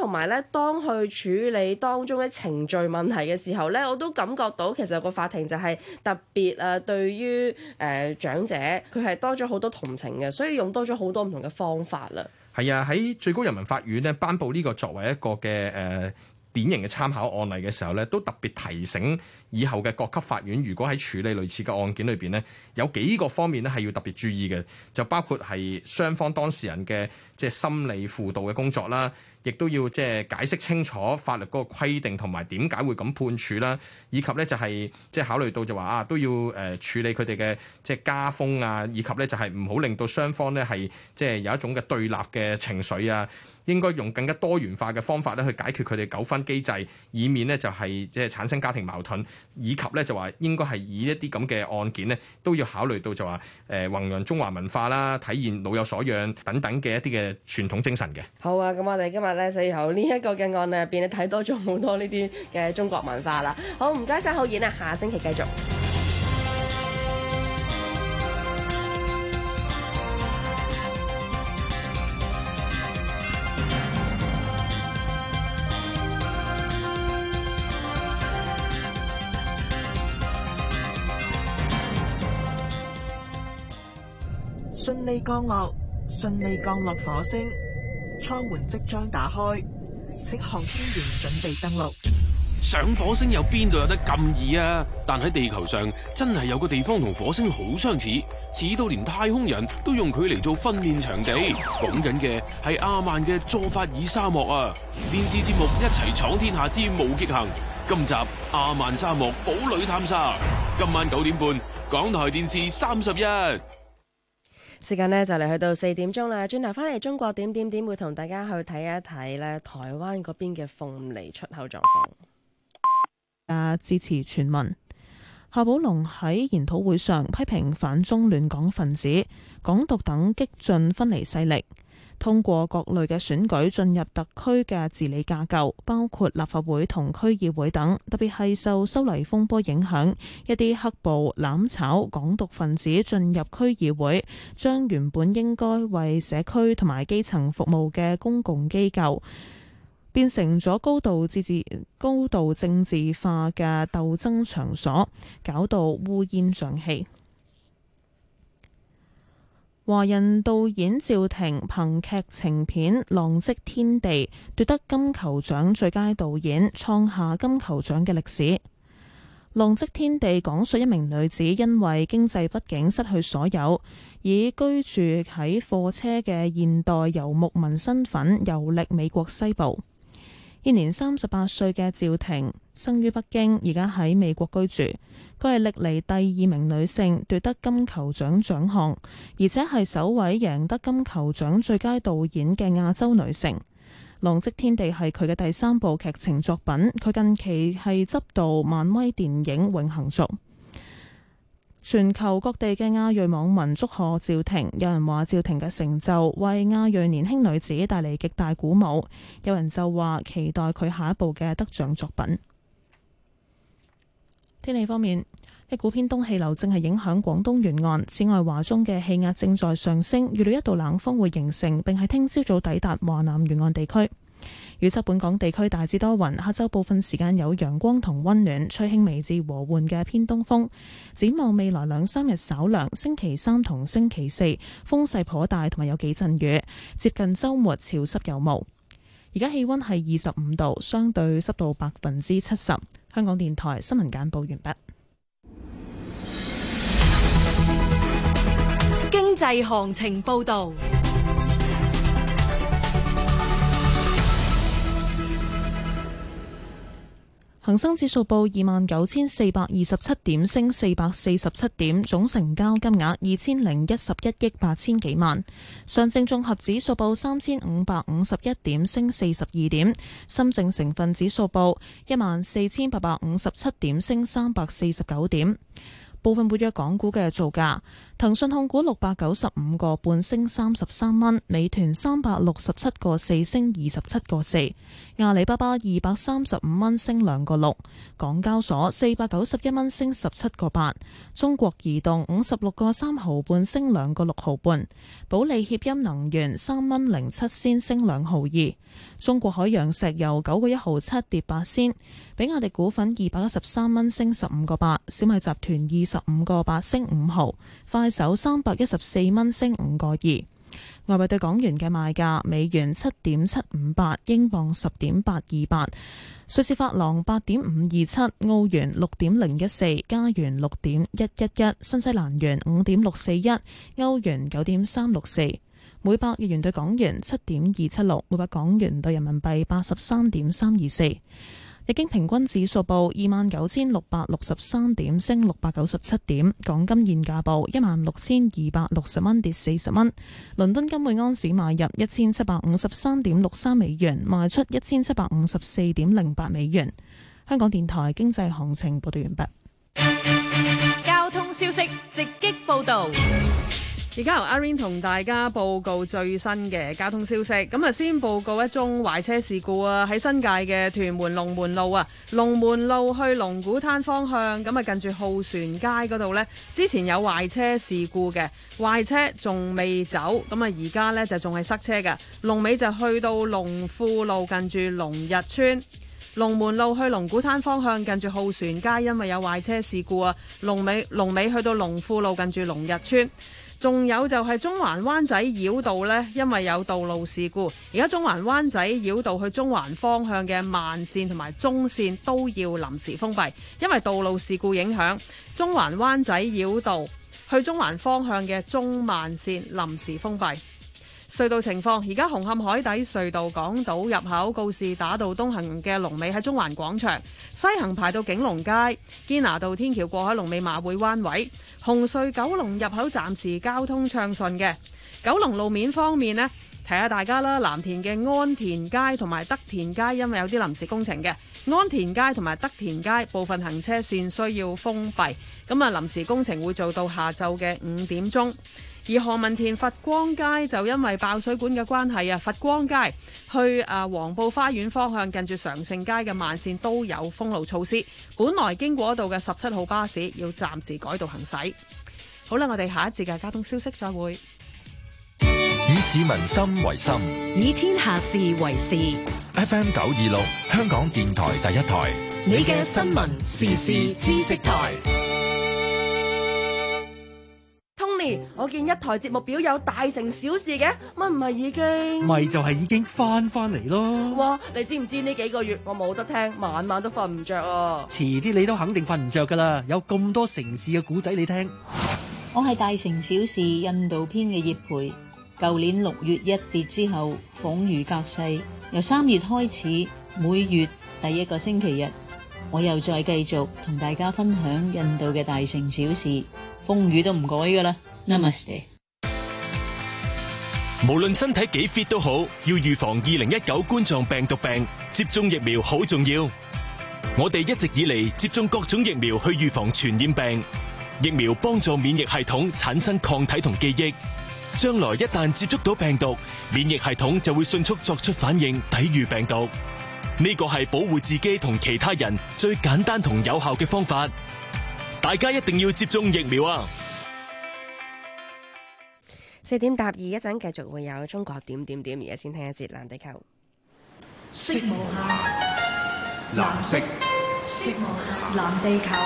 Speaker 5: 同埋咧，當去處理當中嘅程序問題嘅時候咧，我都感覺到其實個法庭就係特別對於長者，佢係多咗好多同情嘅，所以用多咗好多唔同嘅方法啦。
Speaker 26: 係啊，喺最高人民法院咧頒布呢個作為一個嘅典型嘅參考案例嘅時候咧，都特別提醒以後嘅各級法院，如果喺處理類似嘅案件裏邊呢，有幾個方面咧係要特別注意嘅，就包括係雙方當事人嘅即係心理輔導嘅工作啦，亦都要即係解釋清楚法律嗰個規定同埋點解會咁判處啦，以及咧就係即係考慮到就話都要處理佢哋嘅即係家風啊，以及咧就係唔好令到雙方咧係即係有一種嘅對立嘅情緒啊。應該用更加多元化嘅方法咧去解決佢哋糾紛機制，以免咧就係即係產生家庭矛盾，以及咧就話應該係以一啲咁嘅案件咧都要考慮到就話弘揚中華文化啦，體現老有所養等等嘅一啲嘅傳統精神嘅。
Speaker 5: 好啊，咁我哋今日咧就由呢一個嘅案例入邊，你睇多咗好多呢啲嘅中國文化啦。好，唔該晒浩然啊，下星期繼續。
Speaker 1: 順利降落火星，艙門即將打開，請航天員準備登陸。
Speaker 19: 上火星有邊度有得咁易啊？但喺地球上真係有個地方同火星好相似，似到連太空人都用佢嚟做訓練場地。講緊嘅係阿曼嘅佐法爾沙漠啊！電視節目《一齊闖天下之無極行》，今集阿曼沙漠堡壘探索，今晚9點半，港台電視31。
Speaker 5: 時間呢就嚟去到4點鐘啦，轉頭翻嚟中國點會同大家去睇一睇咧台灣嗰邊嘅鳳梨出口狀況。
Speaker 3: 支持全民。夏寶龍喺研討會上批評反中亂港分子、港獨等激進分離勢力，通過各類嘅選舉進入特區嘅治理架構，包括立法會同區議會等，特別係受修例風波影響，一啲黑暴攬炒港獨分子進入區議會，將原本應該為社區同埋基層服務嘅公共機構變成咗高度政治化嘅鬥爭場所，搞到烏煙瘴氣。華人導演趙婷憑劇情片《浪跡天地》奪得金球獎最佳導演，創下金球獎嘅歷史。《浪跡天地》講述一名女子因為經濟不景失去所有，以居住喺貨車嘅現代遊牧民身份遊歷美國西部。現年38歲嘅趙婷生於北京，而家喺美國居住。佢係歷嚟第2名女性奪得金球獎獎項，而且係首位贏得金球獎最佳導演嘅亞洲女性。《浪跡天地》係佢嘅第3部劇情作品，佢近期係執導漫威電影《永恆族》。全球各地嘅亞裔網民祝賀趙婷，有人話趙婷嘅成就為亞裔年輕女子帶嚟極大鼓舞，有人就話期待佢下一部嘅得獎作品。天氣方面，一股偏東氣流正係影響廣東沿岸，此外華中嘅氣壓正在上升，預料一道冷鋒會形成，並喺聽朝早抵達華南沿岸地區。預測本港地區大致多雲，下晝部分時間有陽光同溫暖，吹輕微至和緩嘅偏東風。展望未來2-3日稍涼，星期3同星期4風勢頗大，同埋有幾陣雨，接近週末潮濕有霧。而家氣溫係25度，相對濕度70%。香港電台新聞簡報完畢。
Speaker 8: 經濟行情報道。
Speaker 3: 恒生指數報29,427點，升447點，總成交金額2011億8000幾萬。上證綜合指數報3551點，升42點。深證成分指數報14,857點，升349點。 部分活躍港股嘅造價：騰訊控股695個半升33蚊，美團367個4升27個4，阿里巴巴235蚊升2個6，港交所491蚊升17個8，中國移動56個3毫半升2個6毫半，保利協鑫能源3蚊07仙升2毫2，中國海洋石油9個1毫7跌8仙，比亞迪股份213蚊升15個8，小米集團25個8升5毫，快手314蚊升5個2。外幣對港元嘅賣價：美元7.758，英鎊10.828，瑞士法郎8.527，澳元6.014，加元6.111，新西蘭元5.641，歐元9.364。每百日元對港元7.276，每百港元對人民幣83.324。日經平均指數報29,663點，升697點。港金現價報16,260蚊，跌40蚊。倫敦金每盎司買入1753.63美元，賣出1754.08美元。香港電台經濟行情報道完
Speaker 7: 畢。交通消息直擊報道。而家由阿 Rain 同大家報告最新嘅交通消息。咁啊，先報告一宗壞車事故啊，喺新界嘅屯門龍門路啊，龍門路去龍鼓灘方向，咁啊近住浩船街嗰度呢，之前有壞車事故嘅，壞車仲未走，咁啊而家呢就仲係塞車嘅，龍尾就去到龍富路近住龍日村。龍門路去龍鼓灘方向近住浩船街，因為有壞車事故啊，龍尾去到龍富路近住龍日村。仲有就係中環灣仔繞道呢，因為有道路事故，而家中環灣仔繞道去中環方向嘅慢線同埋中線都要臨時封閉，因為道路事故影響。中環灣仔繞道去中環方向嘅中慢線臨時封閉。隧道情況，而家紅磡海底隧道港島入口告士打道東行嘅龍尾喺中環廣場，西行排到景隆街，堅拿道天橋過海龍尾馬會灣位。紅隧九龍入口暫時交通暢順嘅。九龍路面方面呢，提下大家啦，藍田嘅安田街同埋德田街因為有啲臨時工程嘅，安田街同埋德田街部分行車線需要封閉，咁啊臨時工程會做到下晝嘅5點鐘。而何文田佛光街就因為爆水管嘅關係啊，佛光街去黃埔花園方向近住常盛街嘅慢線都有封路措施，本來經過嗰度嘅17號巴士要暫時改道行駛。好啦，我哋下一節嘅交通消息再會。
Speaker 14: 以市民心為心，
Speaker 22: 以天下事為事。
Speaker 14: FM 926，香港電台第一台，
Speaker 22: 你嘅新聞時事知識台。
Speaker 21: 我見一台節目表有大成小事嘅，乜唔係已經？
Speaker 9: 咪就係已經翻嚟咯！
Speaker 21: 哇，你知唔知呢幾個月我冇得聽，晚晚都瞓唔着啊！
Speaker 9: 遲啲你都肯定瞓唔着噶啦，有咁多城市嘅古仔你聽。
Speaker 12: 我係大城小事印度篇嘅葉培，舊年6月一別之後，恍如隔世。由3月開始，每月第一個星期日，我又再繼續同大家分享印度嘅大城小事，風雨都唔改噶啦。Namaste。
Speaker 13: 無論身體幾 fit 都好，要預防2019冠狀病毒病，接種疫苗好重要。我哋一直以嚟接種各種疫苗去預防傳染病，疫苗幫助免疫系統產生抗體同記憶，將來一旦接觸到病毒，免疫系統就會迅速作出反應，抵禦病毒。呢個係保護自己同其他人最簡單同有效嘅方法，大家一定要接種疫苗啊
Speaker 5: ！4點答2，一陣繼續會有中國點點點，而家先聽一節藍地球。
Speaker 2: 色無限，藍色，色無限，藍地球。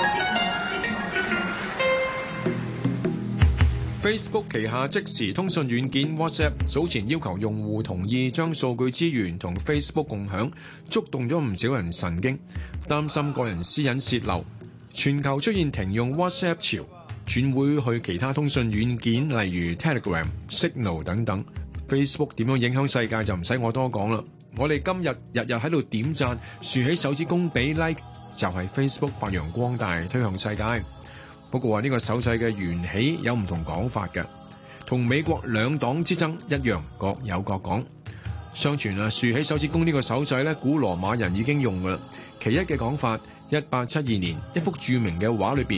Speaker 15: Facebook 旗下即時通訊軟件 WhatsApp 早前要求用戶同意將數據資源同 Facebook 共享，觸動咗唔少人神經，擔心個人私隱洩漏。全球出現停用 WhatsApp 潮，轉會去其他通訊軟件，例如 Telegram、Signal 等等。Facebook 點樣影響世界就唔使我多講啦。我哋今日日日喺度點讚，豎起手指公俾 like， 就係 Facebook 發揚光大，推向世界。不過話呢個手勢嘅緣起有唔同講法嘅，同美國兩黨之爭一樣，各有各講。相傳豎起手指公呢個手勢咧，古羅馬人已經用噶啦。其一嘅講法，1872年一幅著名嘅畫裏邊，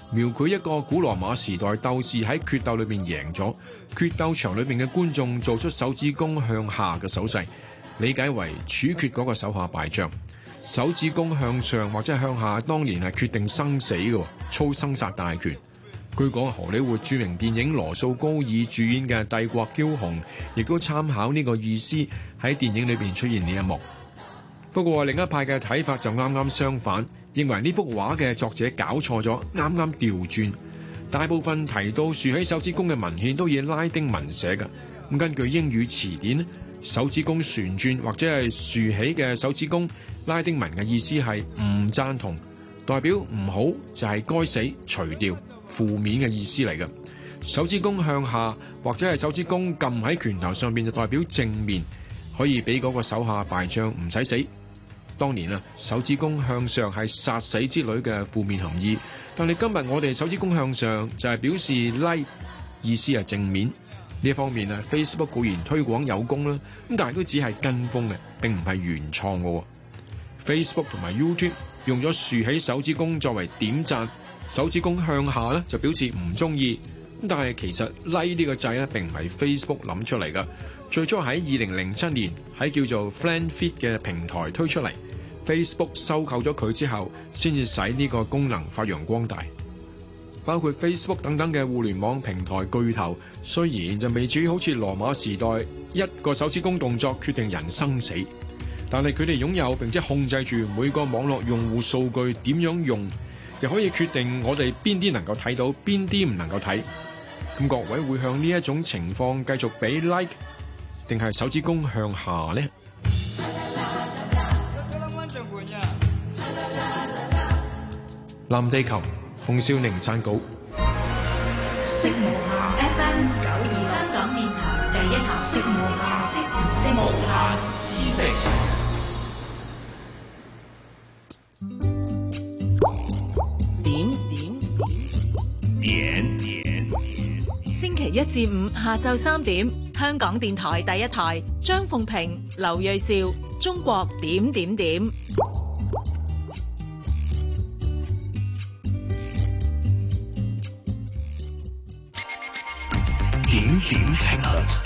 Speaker 15: 描繪一個古羅馬時代鬥士喺決鬥裏邊贏咗，決鬥場裏邊嘅觀眾做出手指公向下嘅手勢，理解為處決嗰個手下敗將。手指公向上或者係向下，當年係決定生死嘅，操生殺大權。據講，荷里活著名電影羅素高爾主演嘅《帝國驕雄》亦都參考呢個意思喺電影裏邊出現呢一幕。不過另一派嘅睇法就啱啱相反，認為呢幅畫嘅作者搞錯咗，啱啱調轉。大部分提到豎起手指公嘅文獻都以拉丁文寫嘅。咁根據英語詞典，手指公旋轉或者係豎起嘅手指公，拉丁文嘅意思係唔贊同，代表唔好就係該死除掉，負面嘅意思嚟嘅。手指公向下或者係手指公撳喺拳頭上面，就代表正面，可以俾嗰個手下敗將唔使死。當年啊，手指公向上係殺死之類嘅負面含義，但係今日我哋手指公向上就係表示 like， 意思係正面。呢一方面啊 ，Facebook 固然推廣有功啦，咁但係都只係跟風嘅，並唔係原創嘅。Facebook 同埋 YouTube 用咗豎起手指公作為點讚，手指公向下咧就表示唔中意。咁但係其實 like 呢個掣咧並唔係 Facebook 諗出嚟㗎，最初喺2007年喺叫做 FriendFeed 嘅平台推出嚟。Facebook 收購咗佢之後，先至使呢個功能發揚光大。包括 Facebook 等等嘅互聯網平台巨頭，雖然就未至於好似羅馬時代一個手指公動作決定人生死，但係佢哋擁有並且控制住每個網絡用戶數據點樣用，又可以決定我哋邊啲能夠睇到，邊啲唔能夠睇。咁各位會向呢一種情況繼續俾 like， 定係手指公向下呢？藍地球，馮少寧撰稿。
Speaker 2: 色無限 FM 92香港電台第一台，色無限知識。
Speaker 10: 星期一至五下晝3點，香港電台第一台，張鳳平、劉銳紹，中國點點點。
Speaker 2: 點點評論。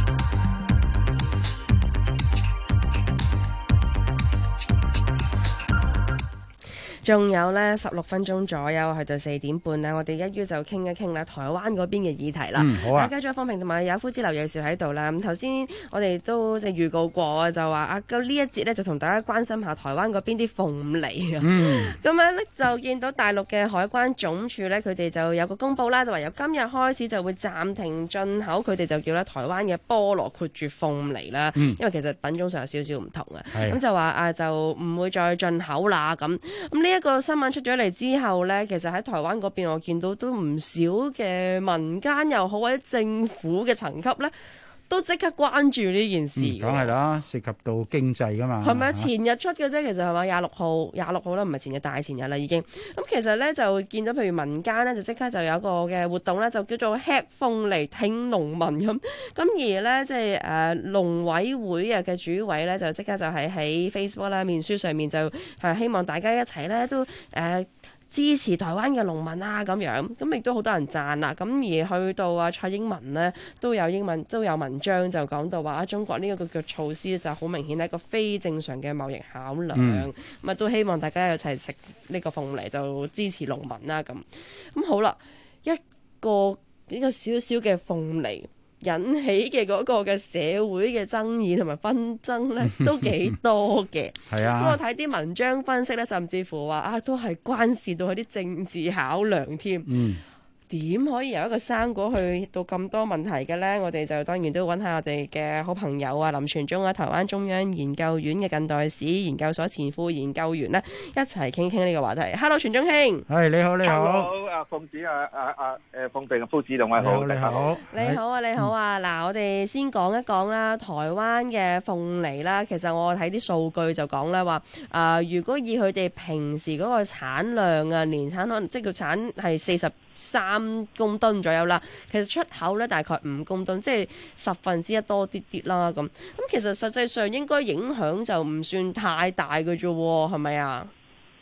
Speaker 5: 仲有呢16分鐘左右，去到4點半呢，我哋一於就傾一傾啦，台灣嗰邊嘅議題啦。
Speaker 4: 好啊！
Speaker 5: 大家張鳳平同埋有夫子劉銳紹喺度啦。咁頭先我哋都即係預告過，就話啊，咁呢一節呢，就同大家關心下台灣嗰邊啲鳳梨啊。咁樣呢，就見到大陸嘅海關總署呢，佢哋就有個公佈啦，就話由今日開始就會暫停進口，佢哋就叫咧台灣嘅菠蘿括住鳳梨啦。因為其實品種上有少少唔同啊。咁就話啊，就唔會再進口啦。咁呢一個新聞出咗嚟之後呢，其實喺台灣嗰邊我見到都唔少嘅民間又好或者政府嘅層級呢，都即刻關注呢件事。
Speaker 4: 梗係啦，涉及到經濟噶嘛。
Speaker 5: 係咪前日出嘅啫？其實係咪26號啦，唔係前日，大前日啦已經。咁其實呢，就見到譬如民間呢，就即刻就有一個嘅活動呢，就叫做吃鳳梨挺農民咁。咁而呢，即係農委會嘅主委呢，就即刻就係喺 Facebook 啦、面書上面就希望大家一齊呢都支持台灣嘅農民啊咁樣，咁亦都好多人讚啦。咁而去到蔡英文呢，都有文章就講到話中國呢一個嘅措施就好明顯係一個非正常嘅貿易考量。咁都希望大家一齊食呢個鳳梨，就支持農民啦咁。咁好啦，一個小小嘅鳳梨引起嘅嗰個嘅社會嘅爭議同埋紛爭咧，都幾多嘅。係啊，咁我睇啲文章分析咧，甚至乎話都係關涉到佢啲政治考量添。點可以由一個生果去到咁多問題嘅呢？我哋就當然都揾下我哋嘅好朋友啊，林泉忠啊，台灣中央研究院嘅近代史研究所前副研究員呢，一齊傾傾呢個話題。Hello， 泉忠兄。係你好，你好。
Speaker 11: Hello， 鳳子鳳平夫子，兩位好，你好。
Speaker 5: 你好啊，你好啊。嗱，我哋先講一講啦，台灣嘅鳳梨啦，其實我睇啲數據就講啦，話如果以佢哋平時嗰個產量啊，年產可能即係佢產係43公噸左右啦，其實出口咧大概5公噸，即係1/10多啲啲啦咁。咁其實實際上應該影響就唔算太大嘅啫喎，係咪啊？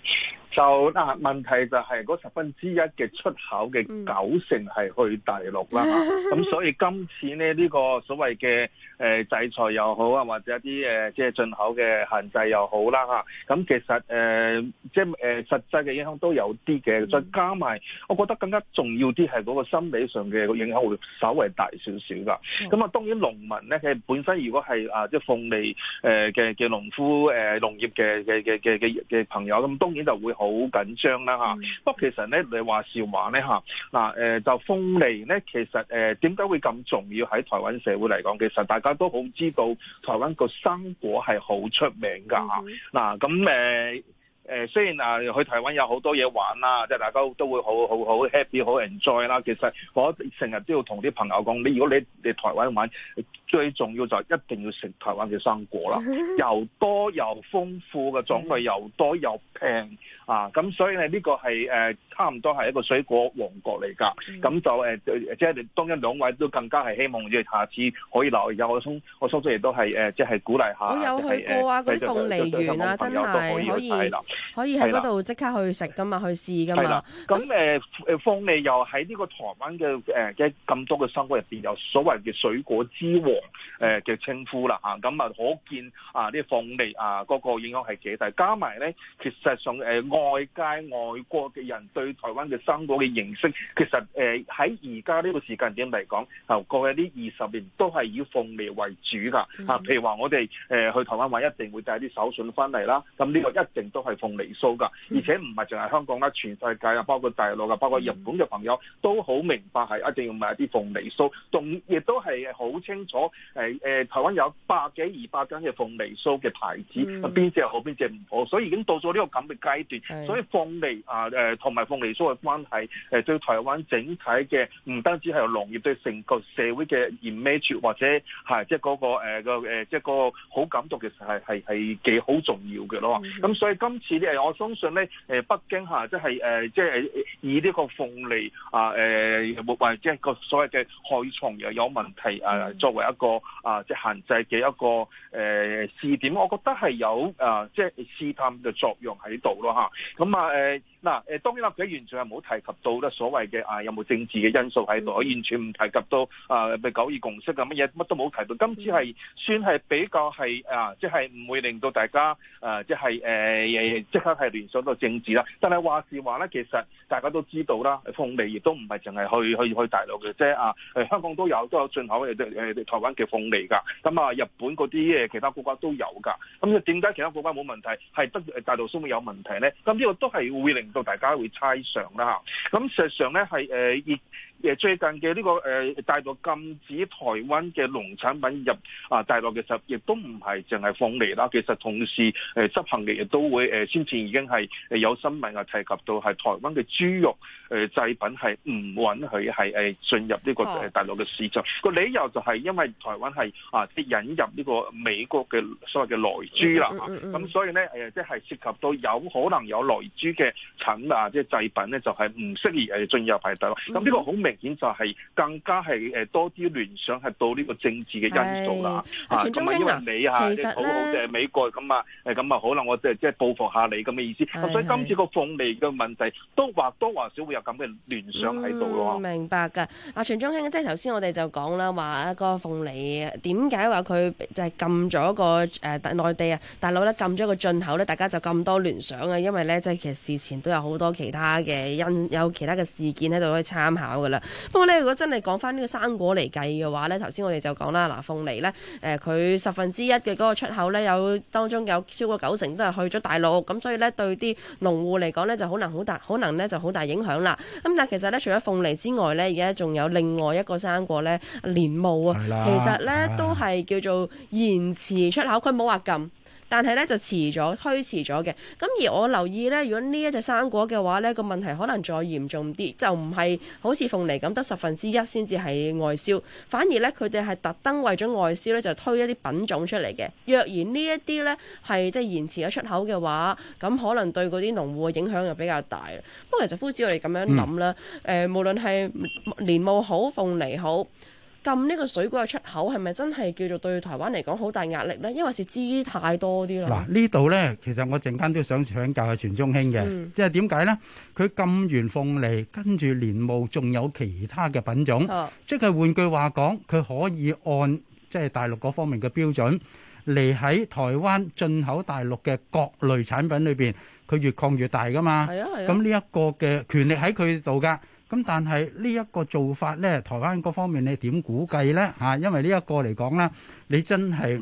Speaker 11: 就問題就係嗰1/10嘅出口嘅90%係去大陸啦嚇，咁所以今次呢個所謂嘅制裁又好啊，或者一啲即係進口嘅限制又好啦嚇，咁其實即係實際嘅影響都有啲嘅，再加埋我覺得更加重要啲係嗰個心理上嘅影響會稍為大少少㗎。咁啊當然農民咧，佢本身如果係即係鳳梨嘅農夫農業嘅朋友，咁當然就會好緊張啦嚇。不過其實咧，你話笑話咧嚇，就鳳梨咧，其實點解會咁重要喺台灣社會嚟講？其實大家都好知道台灣個生果係好出名㗎嚇。咁雖然去台灣有好多嘢玩啦，即係大家都會好 happy 好 enjoy 啦。其實我成日都要同啲朋友講，如果你台灣玩，最重要就一定要食台灣嘅生果啦，又多又豐富嘅種類，又多又平啊！咁所以咧呢個係差唔多係一個水果王國嚟㗎。咁就即係當然兩位都更加係希望下次可以留意。我相信亦都係即係鼓勵下。
Speaker 5: 我有去過啊，嗰啲鳳梨園啊，真係可以喺嗰度即刻去食㗎嘛，去試㗎嘛。係啦，咁
Speaker 11: 鳳梨又喺呢個台灣嘅咁多嘅生活入邊，有所謂嘅水果之王嘅稱呼啦嚇。咁可見呢鳳梨嗰個影響係幾大。加埋咧，其實上外國嘅人對台灣嘅生果嘅認識，其實喺而家呢個時間點嚟講，過去呢20年都係以鳳梨為主㗎。譬如話我哋去台灣玩一定會帶啲手信翻嚟啦。咁呢個一定都係鳳梨酥㗎，而且唔係淨係香港啦，全世界啊，包括大陸啊，包括日本嘅朋友都好明白係一定要買一啲鳳梨酥，亦都係好清楚台灣有100幾200間嘅鳳梨酥嘅牌子，邊隻好邊隻唔好，所以已經到咗呢個咁嘅階段。所以鳳梨同埋鳳梨酥嘅關係對台灣整體嘅唔單止係農業，對成個社會嘅 image 或者係即係嗰個即係個好感度，其實係幾好重要嘅咯。咁所以今次咧，我相信咧，北京即係以呢個鳳梨或者個所謂嘅害蟲又有問題作為一個即係限制嘅一個試點，我覺得係有即係試探嘅作用喺度咯嚇。咁當然啦，佢完全係冇提及到咧所謂嘅有冇政治嘅因素喺度，完全唔提及到9·2共識啊乜嘢乜都冇提到。今次係算係比較係即係唔會令到大家即係即刻係聯想到政治啦。但係話是話咧，其實大家都知道啦，鳳梨亦都唔係淨係去大陸嘅啫香港都有進口台灣嘅鳳梨㗎。咁日本嗰啲其他國家都有㗎。咁點解其他國家冇問題，係得大陸先會有問題咧？咁呢個都係會令到大家會猜想啦嚇。咁事實上咧係最近嘅呢個大陸禁止台灣嘅農產品入大陸嘅時候，亦都唔係淨係鳳梨啦。其實同時執行嘅亦都會先前已經係有新聞提及到係台灣嘅豬肉製品係唔允許係進入呢個大陸嘅市場。個理由就係因為台灣係引入呢個美國嘅所謂嘅萊豬啦。咁所以咧即係涉及到有可能有萊豬嘅產品即係製品咧，就係唔適宜進入大陸。咁呢個好明顯就係更加係多啲聯想係到呢個政治嘅因素啦。咁因為你好好嘅美國咁可能我即係報復下你咁嘅意思。咁所以今次個鳳梨嘅問題都或多或少會有咁嘅聯想喺度咯。
Speaker 5: 明白㗎。全中興即係頭先我哋就講啦，話個鳳梨點解話佢就係禁咗個內地大陸咧禁咗個進口咧，大家就咁多聯想啊。因為咧即係其實事前都有好多其他嘅有其他嘅事件喺度可以參考㗎啦。不過咧，如果真係講翻呢個生果嚟計嘅話咧，頭先我哋就講啦，鳳梨咧，佢1/10嘅嗰個出口咧，當中有超過90%都係去咗大陸，咁所以咧對啲農戶嚟講咧就可能咧就好大影響啦。咁但係其實咧，除咗鳳梨之外咧，而家仲有另外一個生果咧，蓮霧啊，其實咧都係叫做延遲出口，佢冇話禁。但係咧就推遲咗嘅。咁而我留意咧，如果呢一隻生果嘅話咧，個問題可能再嚴重啲，就唔係好似鳳梨咁得1/10先至係外銷，反而咧佢哋係特登為咗外銷咧就推一啲品種出嚟嘅。若然呢一啲咧係即係延遲咗出口嘅話，咁可能對嗰啲農戶嘅影響又比較大。不過其實夫子我哋咁樣諗啦，無論係蓮霧好鳳梨好。 禁呢個水果嘅出口，係咪真係叫做對台灣嚟講好大壓力呢？因為是資太多啲啦。
Speaker 4: 嗱，呢度呢，其實我陣間都想請教下全中興嘅，即係點解呢？佢禁完鳳梨，跟住蓮霧，仲有其他嘅品種，即係換句話講，佢可以按即係大陸嗰方面嘅標準嚟喺台灣進口大陸嘅各類產品裏邊，佢越擴越大噶嘛。咁呢一個嘅權力喺佢度噶。咁但係呢一個做法咧，台灣嗰方面你點估計咧？因為呢一個嚟講咧，你真係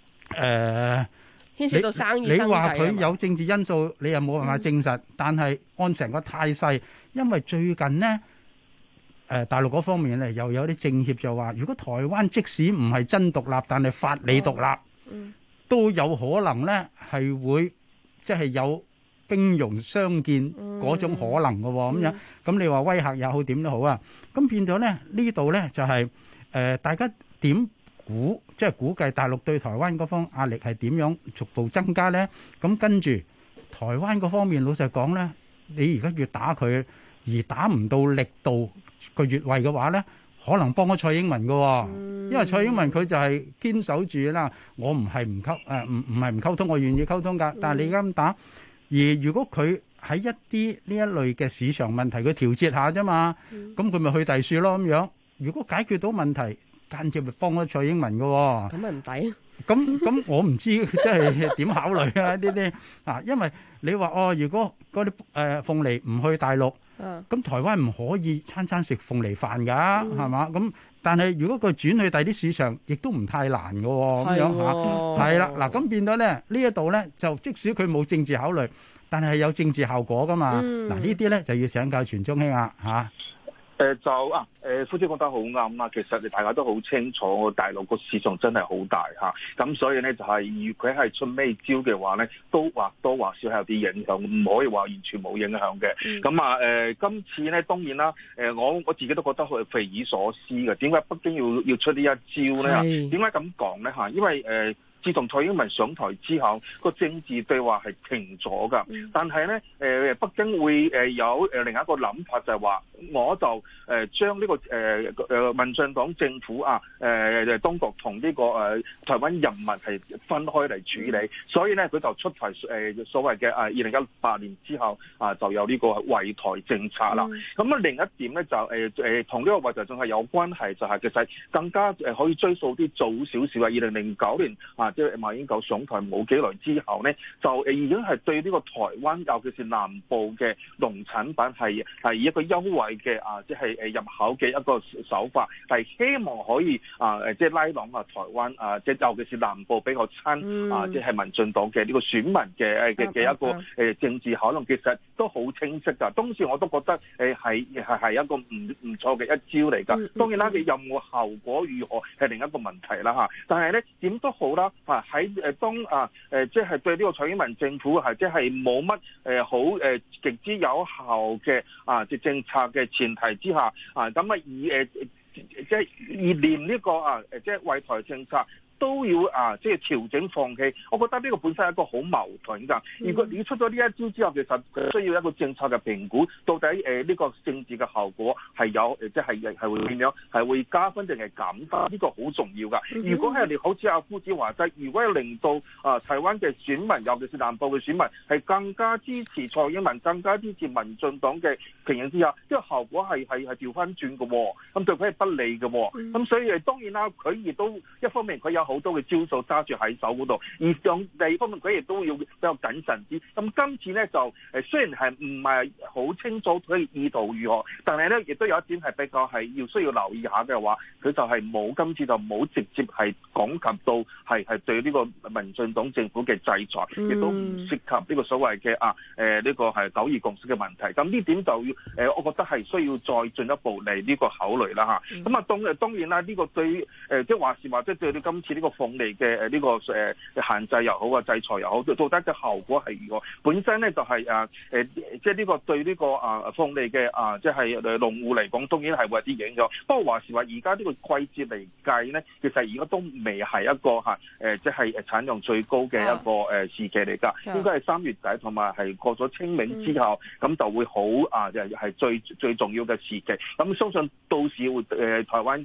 Speaker 5: 牽涉到生意生計。
Speaker 4: 你話佢有政治因素，你又冇辦法證實。但係按成個態勢，因為最近呢，大陸嗰方面咧又有啲政協就話，如果台灣即使唔係真獨立，但係法理獨立，都有可能咧係會即係有兵戎相見嗰種可能嘅喎，咁樣咁你話威嚇也好點都好啊，咁變咗咧呢度咧就係大家點估，即係估計大陸對台灣嗰方壓力係點樣逐步增加咧？咁跟住台灣嗰方面老實講咧，你而家越打佢而打唔到力度個越位嘅話咧，可能幫咗蔡英文嘅喎，因為蔡英文佢就係堅守住啦，我唔係唔係唔溝通，我願意溝通㗎，但係你而家咁打。而如果佢喺一啲呢一類嘅市場問題，佢調節下啫嘛，咁佢咪去第處咯咁樣。如果解決到問題，間接咪幫咗蔡英文嘅喎。
Speaker 5: 咁咪唔抵。
Speaker 4: 咁我唔知即係點考慮啊呢啲啊，因為你話如果嗰啲鳳梨唔去大陸，咁台灣唔可以餐餐食鳳梨飯㗎，係嘛？咁但係如果佢轉去第啲市場，亦都唔太難嘅喎，咁樣嚇，係啦，嗱咁變咗咧呢一度咧，就即使佢冇政治考慮，但係有政治效果㗎嘛。嗱呢啲咧就要請教全中興啦嚇。
Speaker 11: 夫子講得好啱啦。其實大家都好清楚，大陸個市場真係好大嚇，咁所以咧就係如果佢係出咩招嘅話咧，都或多或少係有啲影響，唔可以話完全冇影響嘅。咁今次咧當然啦，我自己都覺得係匪夷所思嘅。點解北京要出呢一招咧？點解咁講咧嚇？因為自從蔡英文上台之後，個政治對話係停咗㗎。但係咧，北京會有另一個諗法，就係話，我就將呢個民進黨政府當局同呢個台灣人民係分開嚟處理。所以咧，佢就出台所謂嘅2018年之後就有呢個圍台政策啦。咁另一點咧就同呢個圍台政策有關係，就係其實更加可以追溯啲早少少2009年即係馬英九上台冇幾耐之後呢，就已經係對呢個台灣，尤其是南部嘅農產品係以一個優惠嘅即係入口嘅一個手法，係希望可以即係拉攏台灣即係尤其是南部比較親即係民進黨嘅呢個選民嘅一個政治可能，其實都好清晰㗎。當時我都覺得係一個唔錯嘅一招嚟㗎。當然啦，佢有冇效果如何係另一個問題啦嚇。但係咧點都好啦喺當即係對呢個蔡英文政府係即係冇乜好極之有效嘅即政策嘅前提之下咁以即係意念呢個即係圍台政策都要即係調整放棄，我覺得呢個本身係一個好矛盾㗎。如果你出咗呢一招之後，其實需要一個政策嘅評估，到底呢個政治嘅效果係有即係會點樣，係會加分定係減分？呢個好重要㗎。如果係你好似阿夫子話齋，如果係令到台灣嘅選民，尤其是南部嘅選民係更加支持蔡英文，更加支持民進黨嘅情形之下，呢個效果係調翻轉嘅喎，咁對佢係不利嘅喎。咁所以當然啦，佢亦都一方面佢有好多嘅招數揸住喺手嗰度，而第二方面佢亦都要比較謹慎啲。咁今次咧就雖然係唔係好清楚佢意圖如何，但係咧亦都有一點係比較係需要留意下嘅話，佢就係今次就冇直接係講及到係對呢個民進黨政府嘅制裁，亦都唔涉及呢個所謂嘅呢個係9·2共識嘅問題。咁呢點就要我覺得係需要再進一步嚟呢個考慮啦嚇。咁當然啦，呢個對即係話是話即係對你今次呢個鳳梨嘅呢個限制又好制裁又好，到底嘅效果係如何？本身咧就係即係呢個對呢個鳳梨嘅即係農戶嚟講，當然係會有啲影響。不過話是話，而家呢個季節嚟計咧，其實而家都未係一個即係產量最高嘅一個時期嚟㗎。應該係3月底同埋係過咗清明之後，咁就會好係最重要嘅時期。咁相信到時會台灣嘅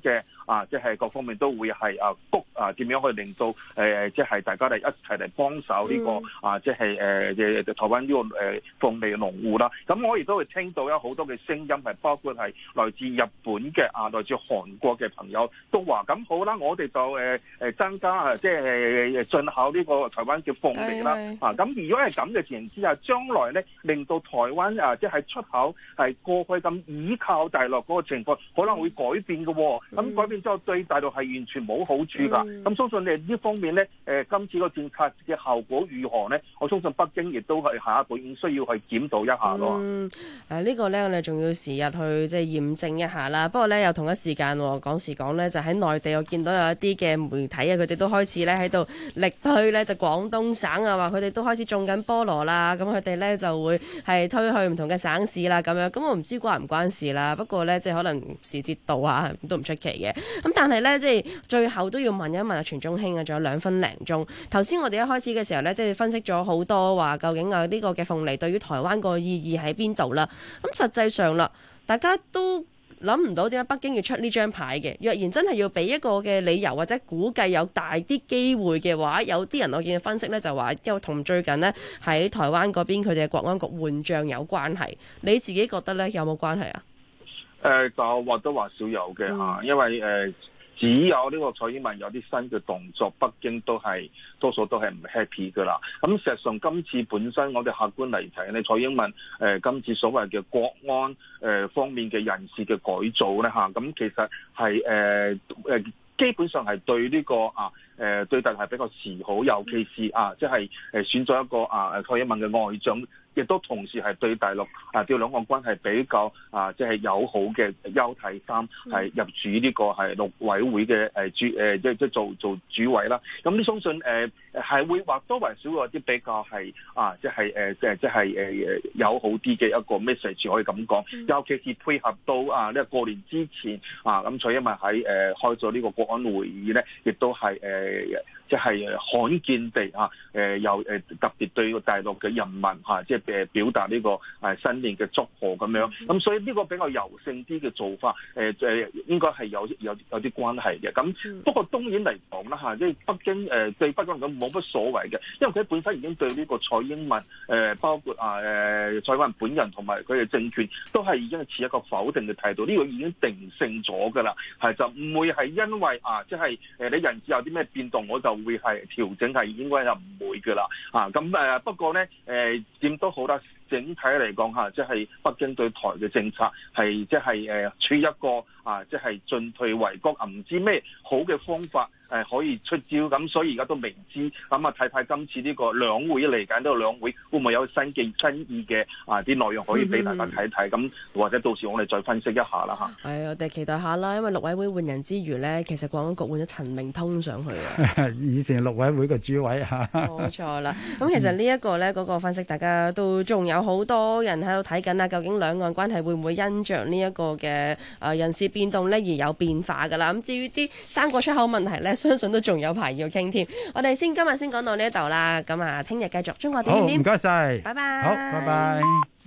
Speaker 11: 即係各方面都會係點樣去令到即係大家嚟一齊嚟幫手呢個即係台灣呢個鳳梨農戶啦。咁我亦都會聽到有好多嘅聲音，係包括係來自日本嘅來自韓國嘅朋友都話咁好啦，我哋就增加即係進口呢個台灣嘅鳳梨啦。咁如果係咁嘅情形之下，將來咧令到台灣即係出口係過去咁依靠大陸嗰個情況，可能會改變嘅喎。咁改變之後對大陸係完全冇好處㗎。咁相信你呢方面咧，今次個政策嘅效果如何呢？我相信北京亦都係下一步應需要去檢討一下咯。
Speaker 5: 呢個呢，我哋仲要時日去即係驗證一下啦。不過呢，又同一時間講時講呢，就喺內地我見到有一啲嘅媒體佢哋都開始咧喺度力推呢，就廣東省話佢哋都開始種緊菠蘿啦。咁佢哋呢就會係推去唔同嘅省市啦。咁樣咁我唔知關唔關事啦。不過呢，即係可能時節到都唔出奇嘅。咁但係呢，即係最後都要問一問全中興仲有2分零鐘。頭先我哋一開始嘅時候呢，即係分析咗好多話究竟呢個嘅鳳梨對於台灣個意義喺邊度啦。咁實際上啦，大家都諗唔到點解北京要出呢張牌嘅。若然真係要俾一個嘅理由或者估計有大啲機會嘅話，有啲人我見分析呢就話，因為同最近呢喺台灣嗰邊佢哋嘅國安局換將有關係。你自己覺得呢有冇關係啊？
Speaker 11: 就或多或少有嘅嚇，因為只有呢個蔡英文有啲新嘅動作，北京多數都係唔 happy 噶啦。咁事實上今次本身我哋客觀嚟睇咧，蔡英文今次所謂嘅國安方面嘅人事嘅改造咧嚇，咁其實係基本上係對呢個對大陸係比較示好，尤其是即係選咗一個蔡英文嘅外長。亦都同時係對大陸對兩岸關係比較即係友好嘅邱太三係入主呢個係陸委會嘅即係做主委啦。咁你相信係會或多或少有啲比較係即係友好啲嘅一個 message 可以咁講。尤其是配合到呢個過年之前咁蔡英文喺開咗呢個國安會議咧，亦都係即係罕見地又特別對個大陸嘅人民即係表達呢個新年嘅祝賀咁樣。咁所以呢個比較柔性啲嘅做法，應該係有啲關係嘅。咁不過當然嚟講啦即係北京對北京咁冇乜所謂嘅，因為佢本身已經對呢個蔡英文包括蔡英文本人同埋佢嘅政權都係已經係持一個否定嘅態度，呢個已經定性咗㗎啦，就唔會係因為即係你人事有啲咩變動我就會係調整，係應該就唔會㗎啦。咁不過咧點都好啦，整體嚟講即係北京對台嘅政策係即係處於一個即係進退維谷，唔知咩好嘅方法可以出招，咁所以而家都未知。咁睇睇今次呢個兩會嚟緊，呢個兩會會唔會有新意嘅啲內容可以俾大家睇睇？咁或者到時我哋再分析一下啦嚇。係，我哋期待下啦，因為陸委會換人之餘呢，其實國安局換咗陳明通上去
Speaker 4: 以前陸委會嘅主委嚇。
Speaker 5: 冇錯啦。咁其實呢一個呢，嗰個分析大家都仲有好多人喺度睇緊啦。究竟兩岸關係會唔會因着呢一個嘅人事變動呢而有變化㗎啦？咁至於啲生果出口問題呢，相信都仲有排要傾添。我哋今日先講到呢一度啦。咁聽日繼續中國點點點。好，唔該晒。拜拜。
Speaker 4: 好，拜拜。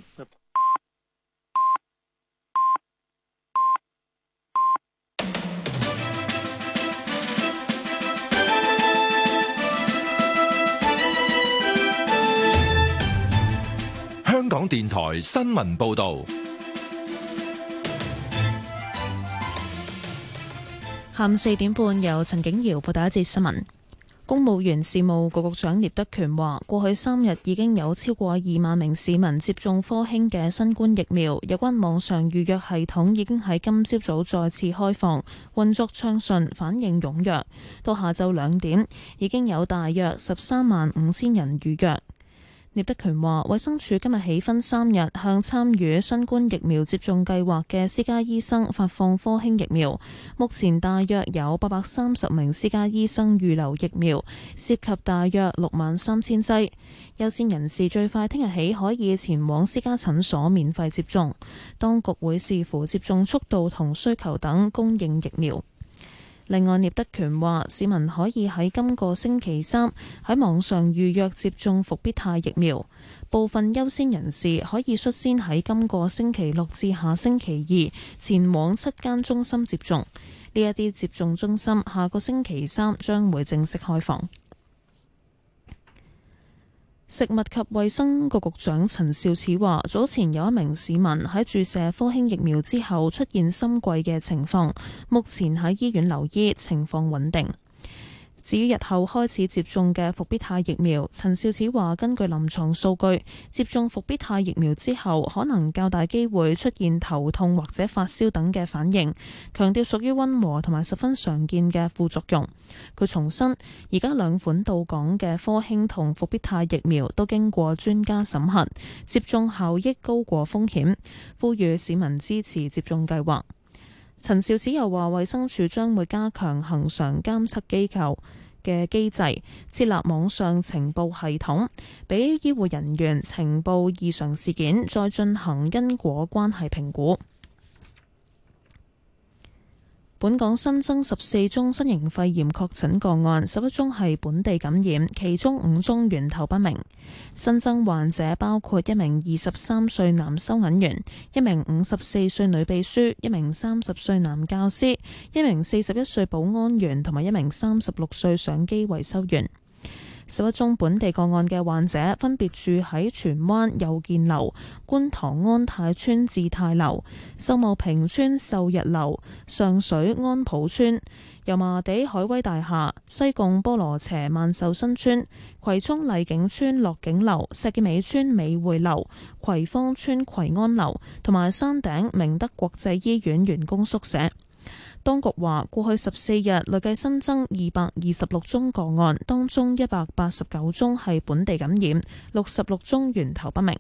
Speaker 14: 香港電台新聞報導。
Speaker 3: 下午4點半，由陳景瑤報道一節新聞。公務員事務局局長聶德權話，過去3日已經有超過2萬名市民接種科興嘅新冠疫苗，有關網上預約系統已經喺今朝早再次開放，運作暢順，反應踴躍。到下晝2點，已經有大約135000人預約。聶德權話，衛生署今日起分3日向參與新冠疫苗接種計劃嘅私家醫生發放科興疫苗。目前大約有830名私家醫生預留疫苗，涉及大約63000劑。優先人士最快聽日起可以前往私家診所免費接種。當局會視乎接種速度同需求等供應疫苗。另外，聶德權話，市民可以喺今個星期3喺網上預約接種復必泰疫苗。部分優先人士可以率先喺今個星期6至下星期2前往7間中心接種。 呢一啲接種中心下個星期三將會正式開放。食物及衛生局局長陳肇始話，早前有一名市民喺注射科興疫苗之後出現心悸嘅情況，目前喺醫院留醫，情況穩定。至於日後開始接種嘅復必泰疫苗，陳肇始話根據臨床數據，接種復必泰疫苗之後可能較大機會出現頭痛或者發燒等嘅反應，強調屬於溫和同埋十分常見嘅副作用。佢重申，而家兩款到港嘅科興同復必泰疫苗都經過專家審核，接種效益高過風險，呼籲市民支持接種計劃。陳肇始又話，衛生署將會加強恆常監測機構嘅機制，設立網上情報系統，俾醫護人員情報異常事件，再進行因果關係評估。本港新增14宗新型肺炎確診個案，11宗係本地感染，其中5宗源頭不明。新增患者包括一名23歲男收銀員、一名54歲女秘書、一名30歲男教師、一名41歲保安員同埋一名36歲相機維修員。11宗本地個案嘅患者分別住喺荃灣祐健樓、觀塘安泰邨志泰樓、秀茂坪邨秀日樓、上水安普邨、油麻地海威大廈、西貢菠蘿輋萬壽新村、葵涌麗景邨樂景樓、石硤尾邨美匯樓、葵芳邨葵安樓同埋山頂明德國際醫院員工宿舍。當局話，過去14日累計新增226宗個案，當中189宗係本地感染，66宗源頭不明。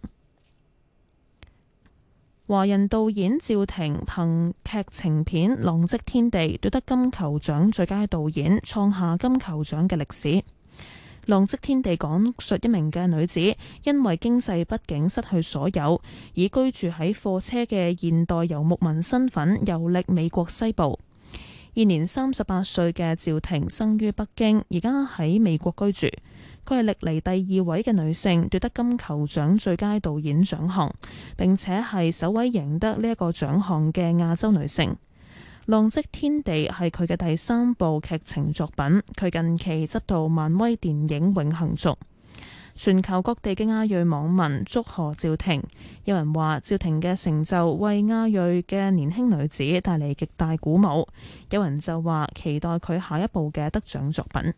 Speaker 3: 華人導演趙婷憑劇情片《浪跡天地》奪得金球獎最佳導演，創下金球獎嘅歷史。《浪跡天地》講述一名嘅女子因為經濟不景失去所有，以居住喺貨車嘅現代遊牧民身份遊歷美國西部。現年38歲嘅趙婷生於北京，而家喺美國居住。佢係歷嚟第2位嘅女性奪得金球獎最佳導演獎項，並且係首位贏得呢一個獎項嘅亞洲女性。《浪跡天地》係佢嘅第3部劇情作品，佢近期執導漫威電影《永恆族》。全球各地嘅亞裔網民祝賀趙婷，有人話趙婷嘅成就為亞裔嘅年輕女子帶嚟極大鼓舞，有人就話期待佢下一部嘅得獎作品。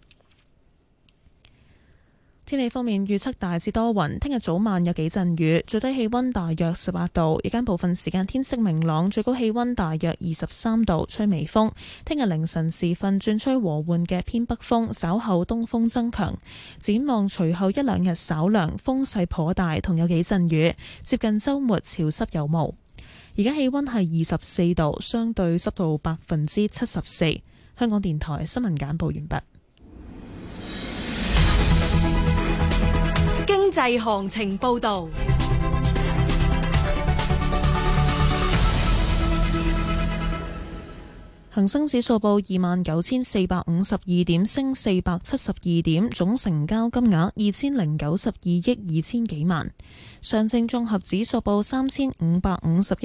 Speaker 3: 天氣方面預測大致多雲，聽日早晚有幾陣雨，最低氣溫大約18度，日間部分時間天色明朗，最高氣溫大約23度，吹微風。聽日凌晨時分轉吹和緩嘅偏北風，稍後東風增強。展望隨後1、2日稍涼，風勢頗大，同有幾陣雨，接近週末潮濕有霧。而家氣溫係24度，相對濕度74%。香港電台新聞簡報完畢。
Speaker 8: 經濟行情報道，
Speaker 3: 恒生指數報29,452點，升472點，總成交金額2092億2000幾萬。上證綜合指數報3551